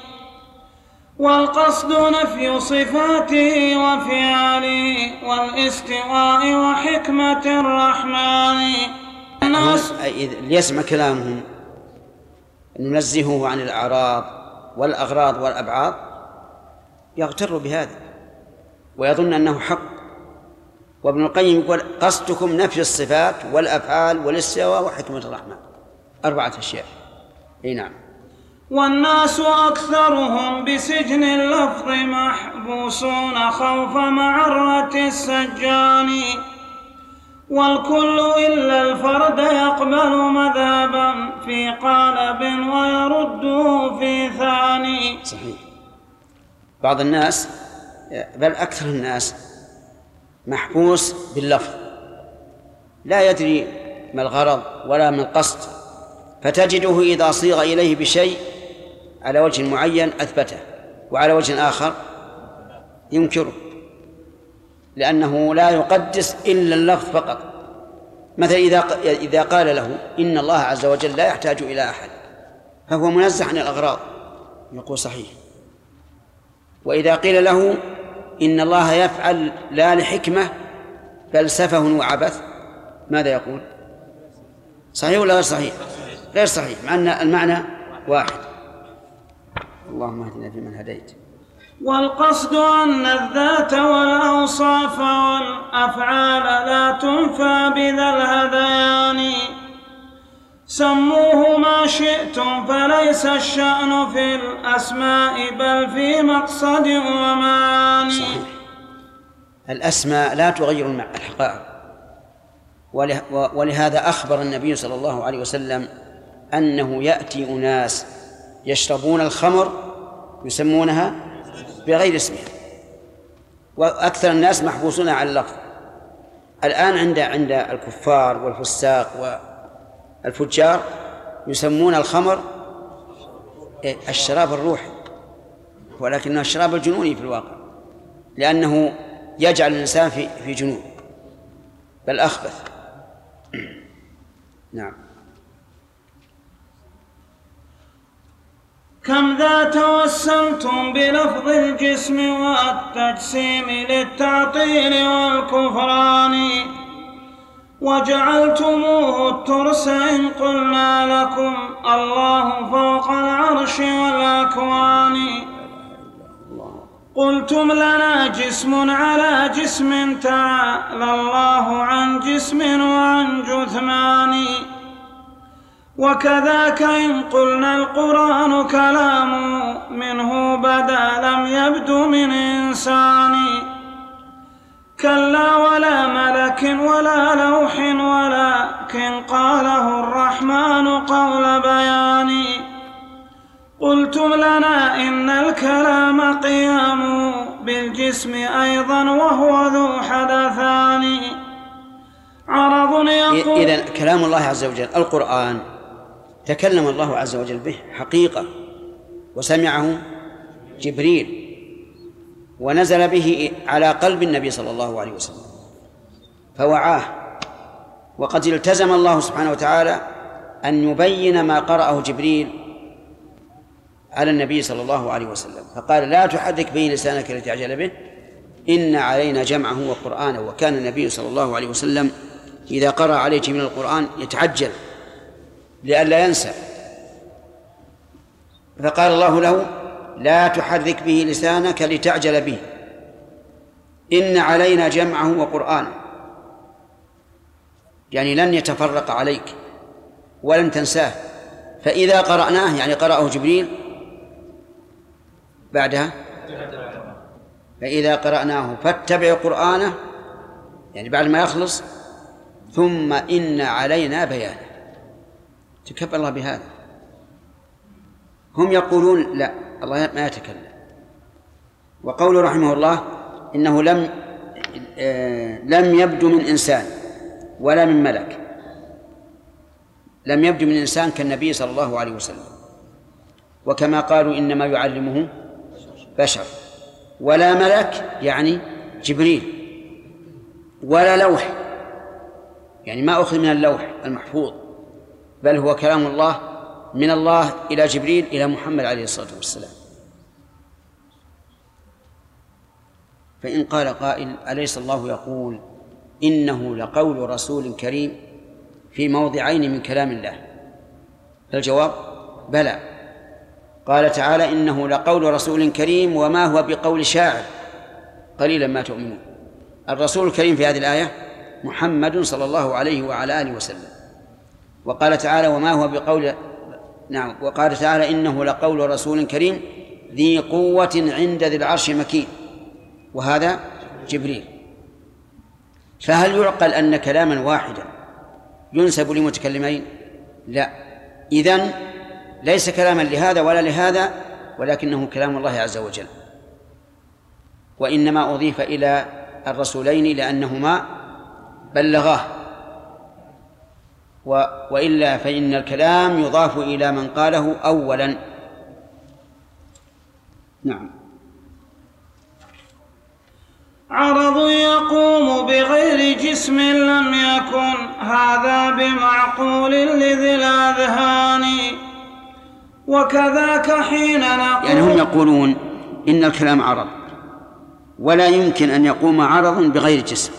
والقصد نفي صفاته وفعاله والاستواء وحكمة الرحمن. ليسمع كلامهم ننزهه عن الأعراض والأغراض والأبعاض يغتر بهذا ويظن أنه حق. وابن القيم يقول: قصدكم نفي الصفات والأفعال والاستواء وحكمة الرحمن، 4 أشياء. نعم. والناس أكثرهم بسجن اللفظ محبوسون خوف معرة السجان، والكل إلا الفرد يقبل مذهبا في قالب ويرده في ثاني. صحيح. بعض الناس بل أكثر الناس محبوس باللفظ، لا يدري ما الغرض ولا ما القصد، فتجده إذا صيغ إليه بشيء على وجه معين أثبته، وعلى وجه آخر ينكره، لأنه لا يقدس إلا اللفظ فقط. مثلا إذا قال له إن الله عز وجل لا يحتاج إلى أحد، فهو منزه عن الأغراض، يقول صحيح. وإذا قيل له إن الله يفعل لا لحكمة بل سفه وعبث، ماذا يقول؟ صحيح ولا غير صحيح؟ غير صحيح، مع أن المعنى واحد. اللهم اهدنا فيمن هديت. والقصد أن الذات والأوصاف والأفعال لا تنفى بذا الهذيان، سموه ما شئتم فليس الشأن في الأسماء بل في مقصد ومعاني. صحيح. الأسماء لا تغير الحقائق، ولهذا أخبر النبي صلى الله عليه وسلم أنه يأتي أناس يشربون الخمر يسمونها بغير اسمها، وأكثر الناس محبوسون على اللفظ. الآن عند الكفار والفساق والفجار يسمون الخمر الشراب الروحي، ولكنه الشراب الجنوني في الواقع، لأنه يجعل الإنسان في جنون بل أخبث. نعم. كم ذا توسمتم بلفظ الجسم والتجسيم للتعطيل والكفران وجعلتموه الترس إن قلنا لكم الله فوق العرش والأكوان قلتم لنا جسم على جسم تعالى الله عن جسم وعن جثمان وكذاك إن قلنا القرآن كلام منه بدا لم يبد من إنسان كلا ولا ملك ولا لوح ولكن قاله الرحمن قول بيان قلتم لنا إن الكلام قيام بالجسم أيضا وهو ذو حدثان عرض يقول. إذن كلام الله عز وجل القرآن تكلم الله عز وجل به حقيقة وسمعه جبريل ونزل به على قلب النبي صلى الله عليه وسلم فوعاه وقد التزم الله سبحانه وتعالى أن يبين ما قرأه جبريل على النبي صلى الله عليه وسلم فقال لا تحرك به لسانك لتعجل به إن علينا جمعه وقرآنه وكان النبي صلى الله عليه وسلم إذا قرأ عليه من القرآن يتعجل لئلا ينسى فقال الله له لا تحرك به لسانك لتعجل به إن علينا جمعه وقرآنه يعني لن يتفرق عليك ولن تنساه فإذا قرأناه يعني قرأه جبريل بعدها فإذا قرأناه فاتبع قرآنه يعني بعد ما يخلص ثم إن علينا بيانه تكفى الله بهذا. هم يقولون لا الله ما يتكلم وقوله رحمه الله إنه لم يبدو من إنسان ولا من ملك لم يبدو من إنسان كالنبي صلى الله عليه وسلم وكما قالوا إنما يعلمه بشر ولا ملك يعني جبريل ولا لوح يعني ما أخذ من اللوح المحفوظ بل هو كلام الله من الله إلى جبريل إلى محمد عليه الصلاة والسلام. فإن قال قائل أليس الله يقول إنه لقول رسول كريم في موضعين من كلام الله فالجواب بلى قال تعالى إنه لقول رسول كريم وما هو بقول شاعر قليلا ما تؤمنون. الرسول الكريم في هذه الآية محمد صلى الله عليه وعلى آله وسلم وقال تعالى وما هو بقول نعم وقال تعالى إنه لقول رسول كريم ذي قوة عند ذي العرش مكين وهذا جبريل. فهل يعقل أن كلاما واحدا ينسب لمتكلمين؟ لا إذن ليس كلاما لهذا ولا لهذا ولكنه كلام الله عز وجل وإنما أضيف إلى الرسولين لأنهما بلغاه وإلا فإن الكلام يضاف إلى من قاله أولا. نعم. عرض يقوم بغير جسم لم يكن هذا بمعقول لذي الأذهان وكذاك حين نقول يعني هم يقولون إن الكلام عرض ولا يمكن أن يقوم عرض بغير جسم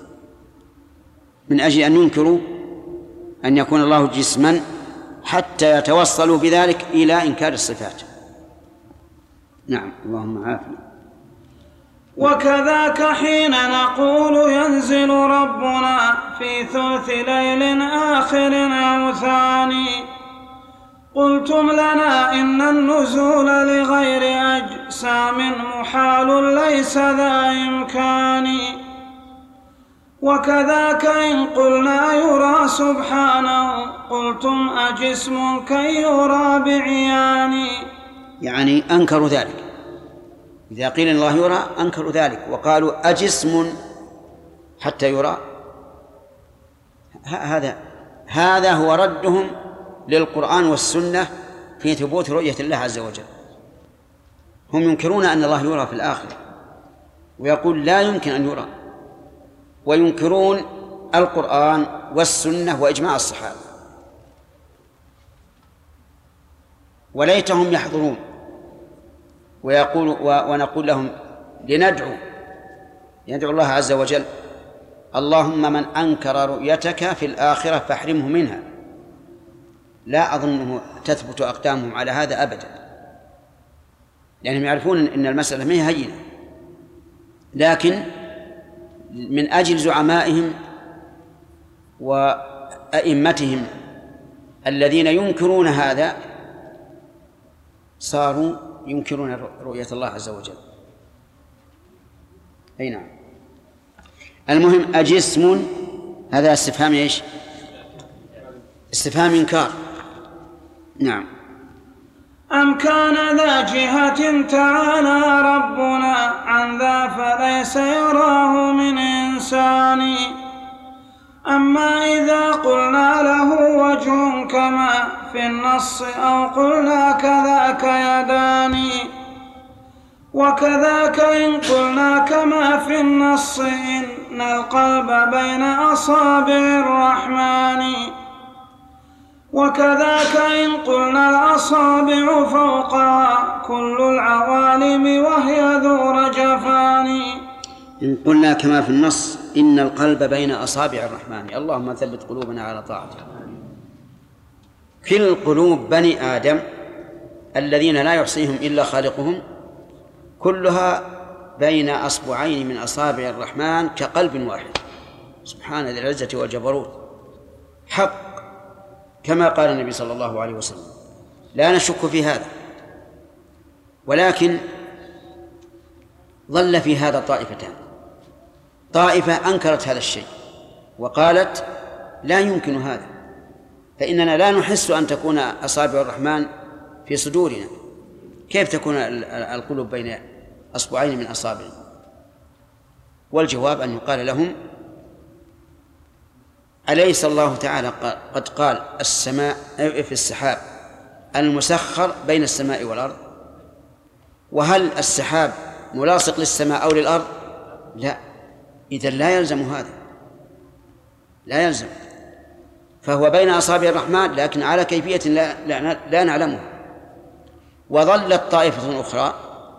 من أجل أن ينكروا أن يكون الله جسما حتى يتوصلوا بذلك إلى إنكار الصفات. نعم اللهم عافنا. وكذاك حين نقول ينزل ربنا في ثلث ليل آخر أو ثاني قلتم لنا إن النزول لغير أجسام محال ليس ذا إمكان وكذاك إن قلنا يرى سبحانه قلتم أجسم كي يرى بعيان يعني أنكروا ذلك إذا قيل إن الله يرى أنكروا ذلك وقالوا أجسم حتى يرى هذا هو ردهم للقرآن والسنة في ثبوت رؤية الله عز وجل. هم ينكرون أن الله يرى في الآخرة ويقول لا يمكن أن يرى، وينكرون القرآن والسنة وإجماع الصحابة، وليتهم يحضرون. ونقول لهم يدعو الله عز وجل: اللهم من أنكر رؤيتك في الآخرة فاحرمه منها. لا أظنه تثبت أقدامهم على هذا أبدا، لأنهم يعرفون أن المسألة ما هي هينة، لكن من أجل زعمائهم وأئمتهم الذين ينكرون هذا صاروا ينكرون رؤية الله عز وجل. أي نعم. المهم أجسم، هذا استفهام إيش؟ استفهام إنكار. نعم. أم كان ذا جهة تعالى ربنا عن ذا فليس يراه من إنسان. أما إذا قلنا له وجه كما في النص أو قلنا كذاك يدان، وكذاك إن قلنا كما في النص إن القلب بين أصابع الرحمن، وكذاك إن قلنا الأصابع فوقها كل العوالم وهي ذو رجفان. إن قلنا كما في النص إن القلب بين أصابع الرحمن، اللهم ثبت قلوبنا على طاعتك. كل قلوب بني آدم الذين لا يحصيهم إلا خالقهم كلها بين أصبعين من أصابع الرحمن كقلب واحد، سبحان ذي العزة والجبروت، حق كما قال النبي صلى الله عليه وسلم، لا نشك في هذا. ولكن ظل في هذا طائفتان: طائفة أنكرت هذا الشيء وقالت لا يمكن هذا، فإننا لا نحس أن تكون أصابع الرحمن في صدورنا، كيف تكون القلوب بين أصبعين من أصابع؟ والجواب أن يقال لهم: أليس الله تعالى قد قال السماء في السحاب المسخر بين السماء والأرض؟ وهل السحاب ملاصق للسماء أو للأرض؟ لا، إذن لا يلزم هذا، لا يلزم، فهو بين أصابع الرحمن لكن على كيفية لا نعلمها. وظلت طائفة أخرى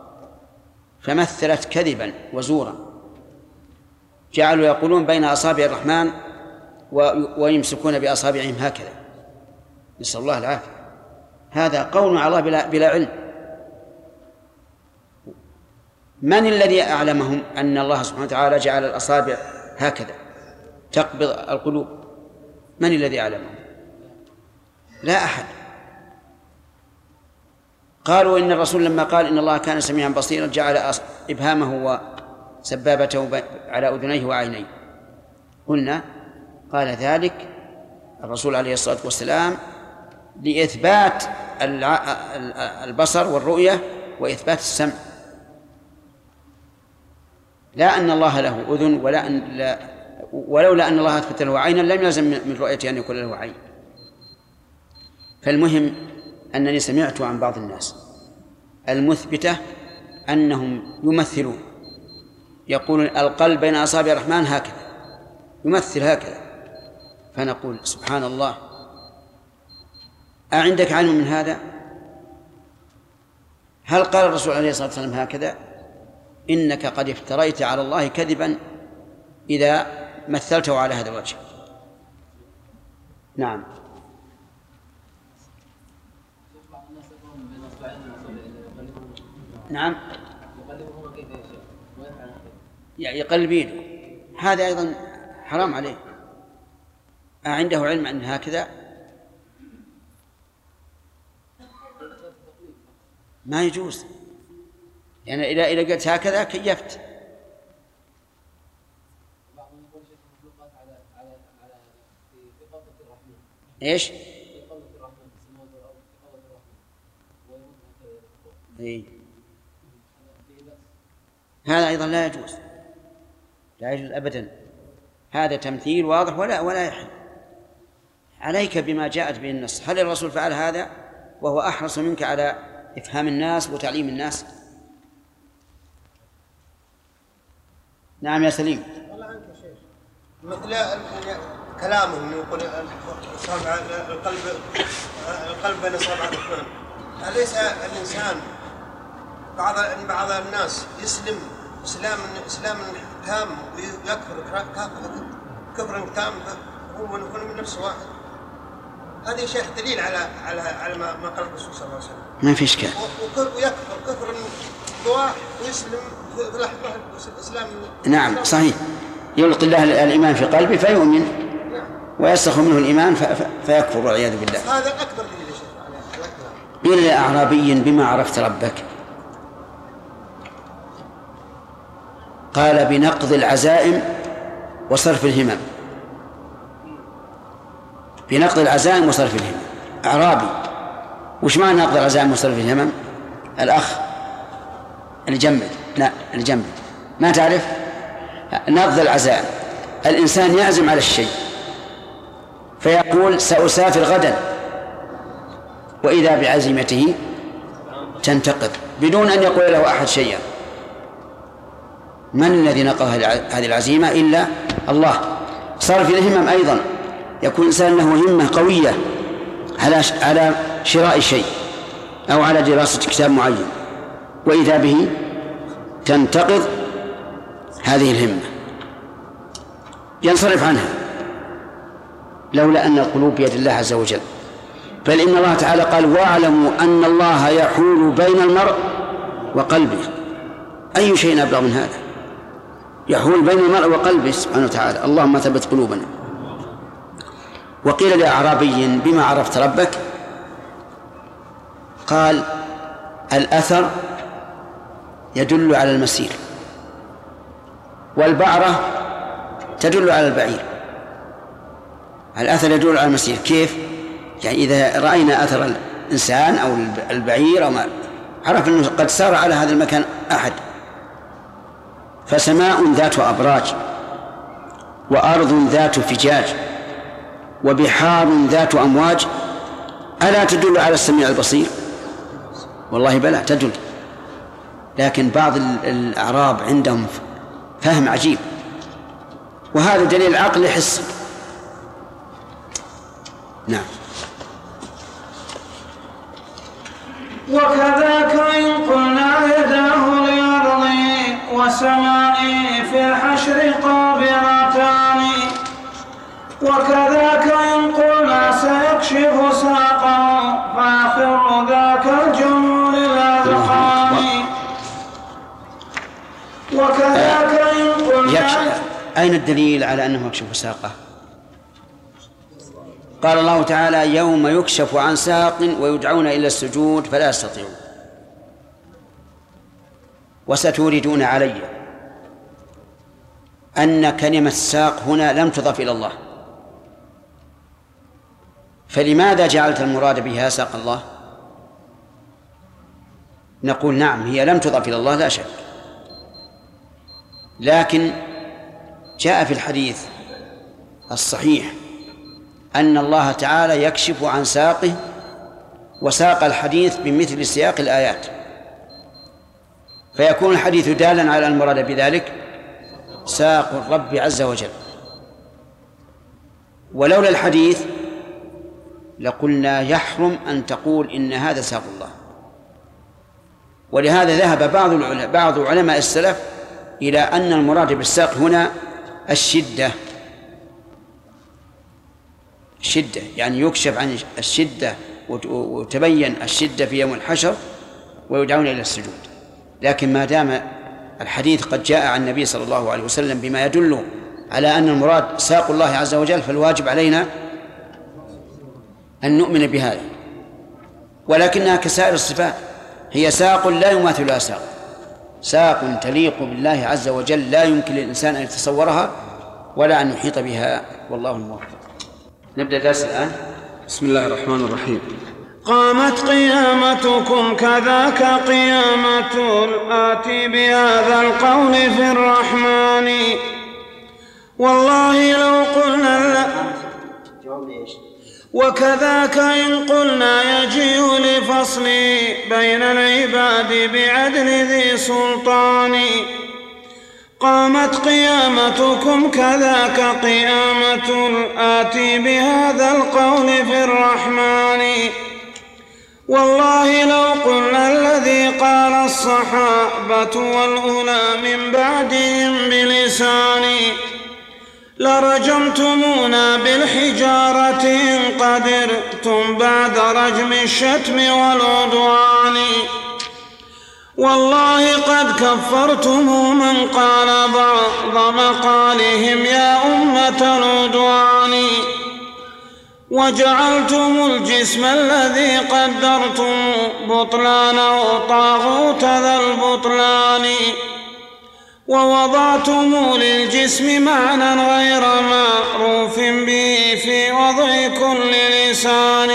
فمثلت كذبا وزورا، جعلوا يقولون بين أصابع الرحمن ويمسكون بأصابعهم هكذا، نسأل الله العافية. هذا قول على الله بلا علم. من الذي أعلمهم أن الله سبحانه وتعالى جعل الأصابع هكذا تقبض القلوب؟ من الذي أعلمهم؟ لا أحد. قالوا إن الرسول لما قال إن الله كان سميعا بصيرا جعل إبهامه وسبابته على أذنيه وعينيه، قلنا قال ذلك الرسول عليه الصلاة والسلام لإثبات البصر والرؤية وإثبات السمع، لا أن الله له أذن ولولا أن الله أثبت له عينا لم يلزم من رؤيته أن يكون له عين. فالمهم أنني سمعت عن بعض الناس المثبتة أنهم يمثلون، يقولون القلب بين أصابع الرحمن هكذا، يمثل هكذا، فنقول سبحان الله، أعندك علم من هذا؟ هل قال الرسول عليه الصلاة والسلام هكذا؟ إنك قد افتريت على الله كذبا إذا مثلته على هذا الوجه. نعم. نعم، يقلب يده، هذا أيضا حرام عليه. عنده علم أن هكذا؟ ما يجوز، يعني إذا قلت هكذا كيفت. إيش؟ إيه؟ هذا أيضا لا يجوز، لا يجوز أبدا، هذا تمثيل واضح ولا يحل. عليك بما جاءت به النص. هل الرسول فعل هذا وهو أحرص منك على إفهام الناس وتعليم الناس؟ نعم يا سليم. والله عنك يا شيخ، مثل كلامهم يقول صابع القلب بين أصابع الرحمن، أليس الإنسان بعض الناس يسلم إسلام تام ويكفر كفرا تام هو يكون من نفس واحد؟ هذا يا شيخ دليل على ما قال الرسول صلى الله عليه وسلم. ما في إشكال. ويكفر كفرا بواح ويسلم في لحظة الإسلام. نعم صحيح، يلقي الله الإيمان في قلبه فيؤمن ويسخ منه الإيمان فيكفر والعياذ بالله. هذا أكبر دليل يا شيخ على الكلام. قيل لأعرابي بما عرفت ربك؟ قال بنقض العزائم وصرف الهمم. بنقض العزائم وصرف الهمم. أعرابي، وش معنى نقض العزائم وصرف الهمم؟ الأخ الجنب، لا الجنب ما تعرف؟ نقض العزائم، الإنسان يعزم على الشيء فيقول سأسافر غدا، وإذا بعزيمته تنتقض بدون أن يقول له أحد شيئا. من الذي نقض هذه العزيمة إلا الله. صرف الهمم أيضا، يكون الإنسان له همة قوية على شراء شيء أو على دراسة كتاب معين، وإذا به تنتقض هذه الهمة، ينصرف عنها، لولا أن القلوب بيد الله عز وجل. بل إن الله تعالى قال واعلموا أن الله يحول بين المرء وقلبه. أي شيء أبلغ من هذا؟ يحول بين المرء وقلبه سبحانه وتعالى. اللهم ثبت قلوبنا. وقيل لأعرابي بما عرفت ربك؟ قال الأثر يدل على المسير، والبعرة تدل على البعير. الأثر يدل على المسير كيف؟ يعني إذا رأينا أثر الإنسان أو البعير أو ما عرف أنه قد سار على هذا المكان أحد. فسماء ذات أبراج، وأرض ذات فجاج، وبحار ذات أمواج، ألا تدل على السميع البصير؟ والله بلى تدل، لكن بعض الأعراب عندهم فهم عجيب، وهذا دليل عقلي حسي. نعم. وكذاك إن قلنا يداه لأرض وسماء في الحشر قابضتان، وكذاك إن قلنا سيكشف ساقه فآخر ذاك الجنون الأذقان. وكذاك إن قلنا أين الدليل على أنه يكشف ساقه؟ قال الله تعالى يوم يكشف عن ساق ويدعون إلى السجود فلا يستطيعون وستوردون علي أن كلمة ساق هنا لم تضف إلى الله. فلماذا جعلت المراد بها ساق الله؟ نقول نعم هي لم تضف إلى الله لا شك، لكن جاء في الحديث الصحيح أن الله تعالى يكشف عن ساقه، وساق الحديث بمثل سياق الآيات، فيكون الحديث دالا على المراد بذلك ساق الرب عز وجل. ولولا الحديث لقلنا يحرم أن تقول إن هذا ساق الله. ولهذا ذهب بعض علماء السلف إلى أن المراد بالساق هنا الشدة، يعني يكشف عن الشدة وتبين الشدة في يوم الحشر ويدعون إلى السجود. لكن ما دام الحديث قد جاء عن النبي صلى الله عليه وسلم بما يدل على أن المراد ساق الله عز وجل، فالواجب علينا أن نؤمن بهذا، ولكنها كسائر الصفات، هي ساق لا يماثل لها ساق، ساق تليق بالله عز وجل لا يمكن للإنسان أن يتصورها ولا أن يحيط بها، والله الموفق. نبدأ درس الآن. بسم الله الرحمن الرحيم. قامت قيامتكم كذاك قيامة الآتي بهذا القول في الرحمن، والله لو قلنا وكذاك إن قلنا يجيء لفصل بين العباد بعدل ذي سلطان، قامت قيامتكم كذاك قيامة الآتي بهذا القول في الرحمن. والله لو قلنا الذي قال الصحابة والأولى من بعدهم بلساني لرجمتمونا بالحجارة إن قدرتم بعد رجم الشتم والعدوان. والله قد كفرتم من قال بعض مقالهم يا أمة العدوان. وجعلتم الجسم الذي قدرتم بطلانه طاغوت ذا البطلان. ووضعتم للجسم معنى غير معروف به في وضع كل لسان.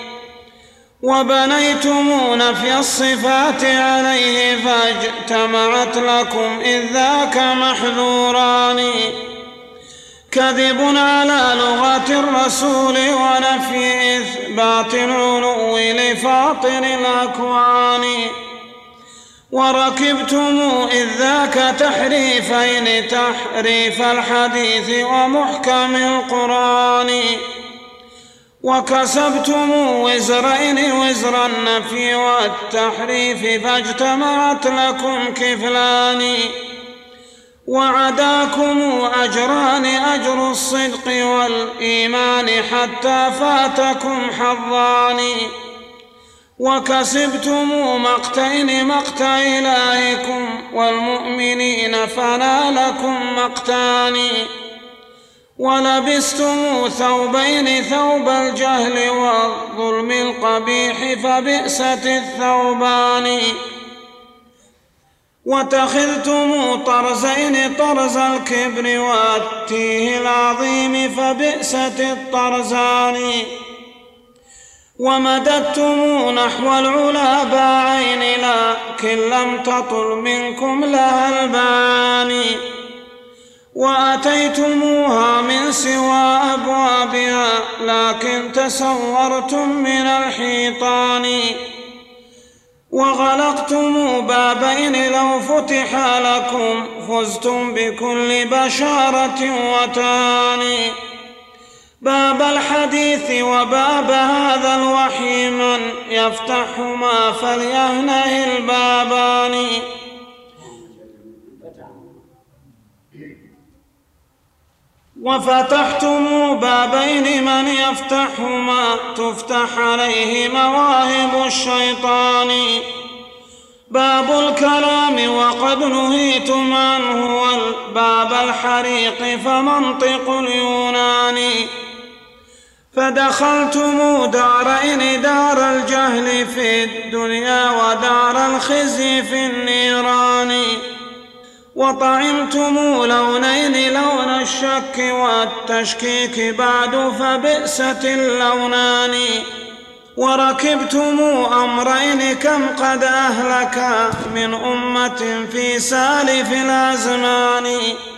وبنيتم نفي الصفات عليه فاجتمعت لكم إذ ذاك محذوران. كذب على لغة الرسول ونفي إثبات العلو لفاطر الأكوان. وركبتم إذ ذاك تحريفين تحريف الحديث ومحكم القرآن. وكسبتم وزرين وزر النفي والتحريف فاجتمعت لكم كفلان. وعداكم أجران أجر الصدق والإيمان حتى فاتكم حظان. وكسبتم مقتين مقتا إلهكم والمؤمنين فنالكم مقتان. ولبستم ثوبين ثوب الجهل والظلم القبيح فبئست الثوبان. واتخذتم طرزين طرز الكبر والتيه العظيم فبئست الطرزان. ومددتم نحو العلا باعين لكن لم تطل منكم لها البان. وأتيتموها من سوى أبوابها لكن تسورتم من الحيطان. وغلقتم بابين لو فتح لكم فزتم بكل بشارة وتان. باب الحديث وباب هذا الوحي من يفتحهما فليهنه البابان. وفتحتم بابين من يفتحهما تفتح عليه مواهب الشيطان. باب الكلام وقد نهيتم عنه والباب الحريق فمنطق اليونان. فدخلتم دارين دار الجهل في الدنيا ودار الخزي في النيران. وطعمتم لونين لون الشك والتشكيك بعد فبئست اللونان. وركبتم أمرين كم قد أهلك من أمة في سالف الأزمان.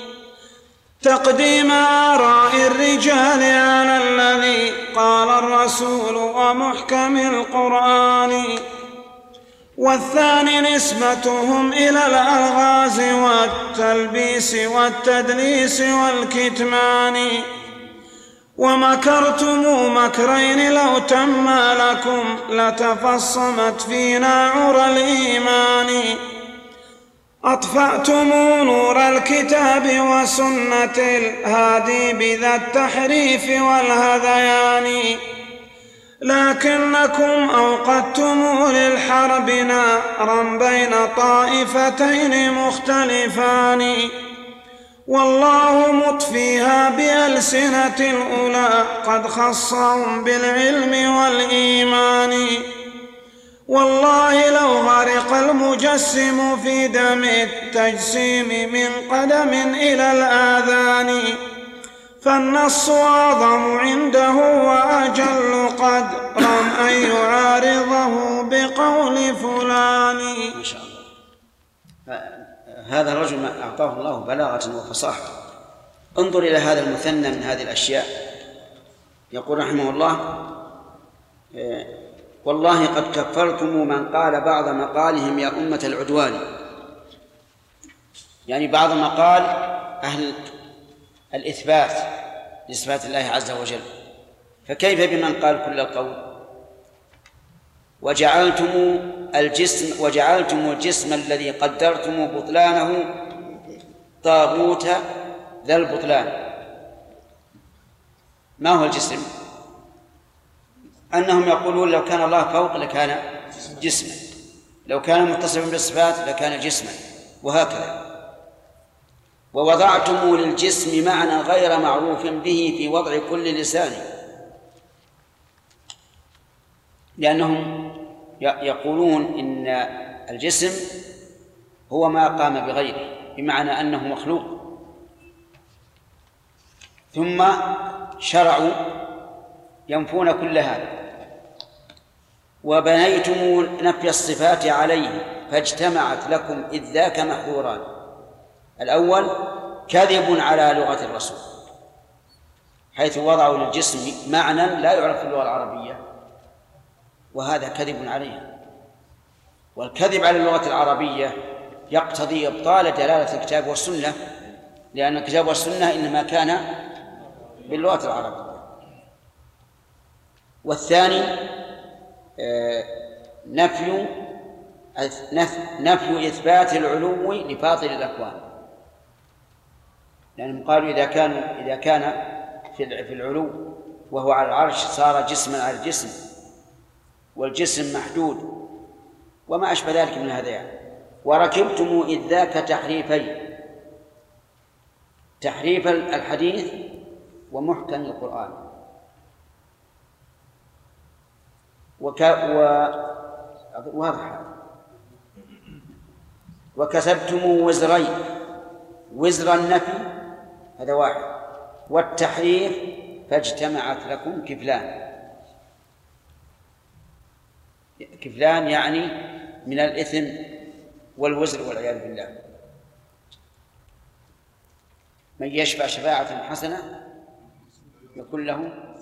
تقديم آراء الرجال على الذي قال الرسول ومحكم القرآن. والثاني نسبتهم إلى الألغاز والتلبيس والتدليس والكتمان. ومكرتم مكرين لو تم لكم لتفصمت فينا عرى الإيمان. أطفأتم نور الكتاب وسنة الهادي بذا التحريف والهذيان. لكنكم أوقدتم للحرب نارا بين طائفتين مختلفان. والله مطفيها بألسنة الأولى قد خصهم بالعلم والإيمان. والله لو غرق المجسم في دم التجسيم من قدم إلى الآذان فالنص أعظم عنده وأجل قدرا أن يعارضه بقول فلان. ما شاء الله. هذا الرجل ما أعطاه الله بلاغة وفصاحة. انظر إلى هذا المثنى من هذه الأشياء. يقول رحمه الله: والله قد كفرتم من قال بعض مقالهم يا أمة العدوان. يعني بعض ما قال أهل الإثبات لصفات الله عز وجل، فكيف بمن قال كل القول؟ وجعلتم الجسم الذي قدرتم بطلانه طاغوت ذا البطلان. ما هو الجسم؟ أنهم يقولون لو كان الله فوق لكان جسما، لو كان متصفا بالصفات لكان جسما، وهكذا. ووضعتم للجسم معنى غير معروف به في وضع كل لسان، لأنهم يقولون إن الجسم هو ما قام بغيره، بمعنى أنه مخلوق. ثم شرعوا ينفون كل هذا، وبنيتم نفي الصفات عليه فاجتمعت لكم إذ ذاك محذوران. الأول كذب على لغة الرسول، حيث وضعوا للجسم معنى لا يعرف في اللغة العربية، وهذا كذب عليه. والكذب على اللغة العربية يقتضي إبطال دلالة الكتاب والسنة، لأن الكتاب والسنة إنما كان باللغة العربية. والثاني نفي إثبات العلو لفاضل الأكوان، لأنهم قالوا إذا كان في العلو وهو على العرش صار جسما على الجسم، والجسم محدود وما أشبه ذلك من هذا يعني. وركبتم إذ ذاك تحريفين، تحريف الحديث ومحكم القرآن. واضح. وكسبتم وزرين، وزر النفي هذا واحد، والتحريف فاجتمعت لكم كفلان. كفلان يعني من الإثم والوزر والعياذ بالله. من يشفع شفاعة حسنة يكون له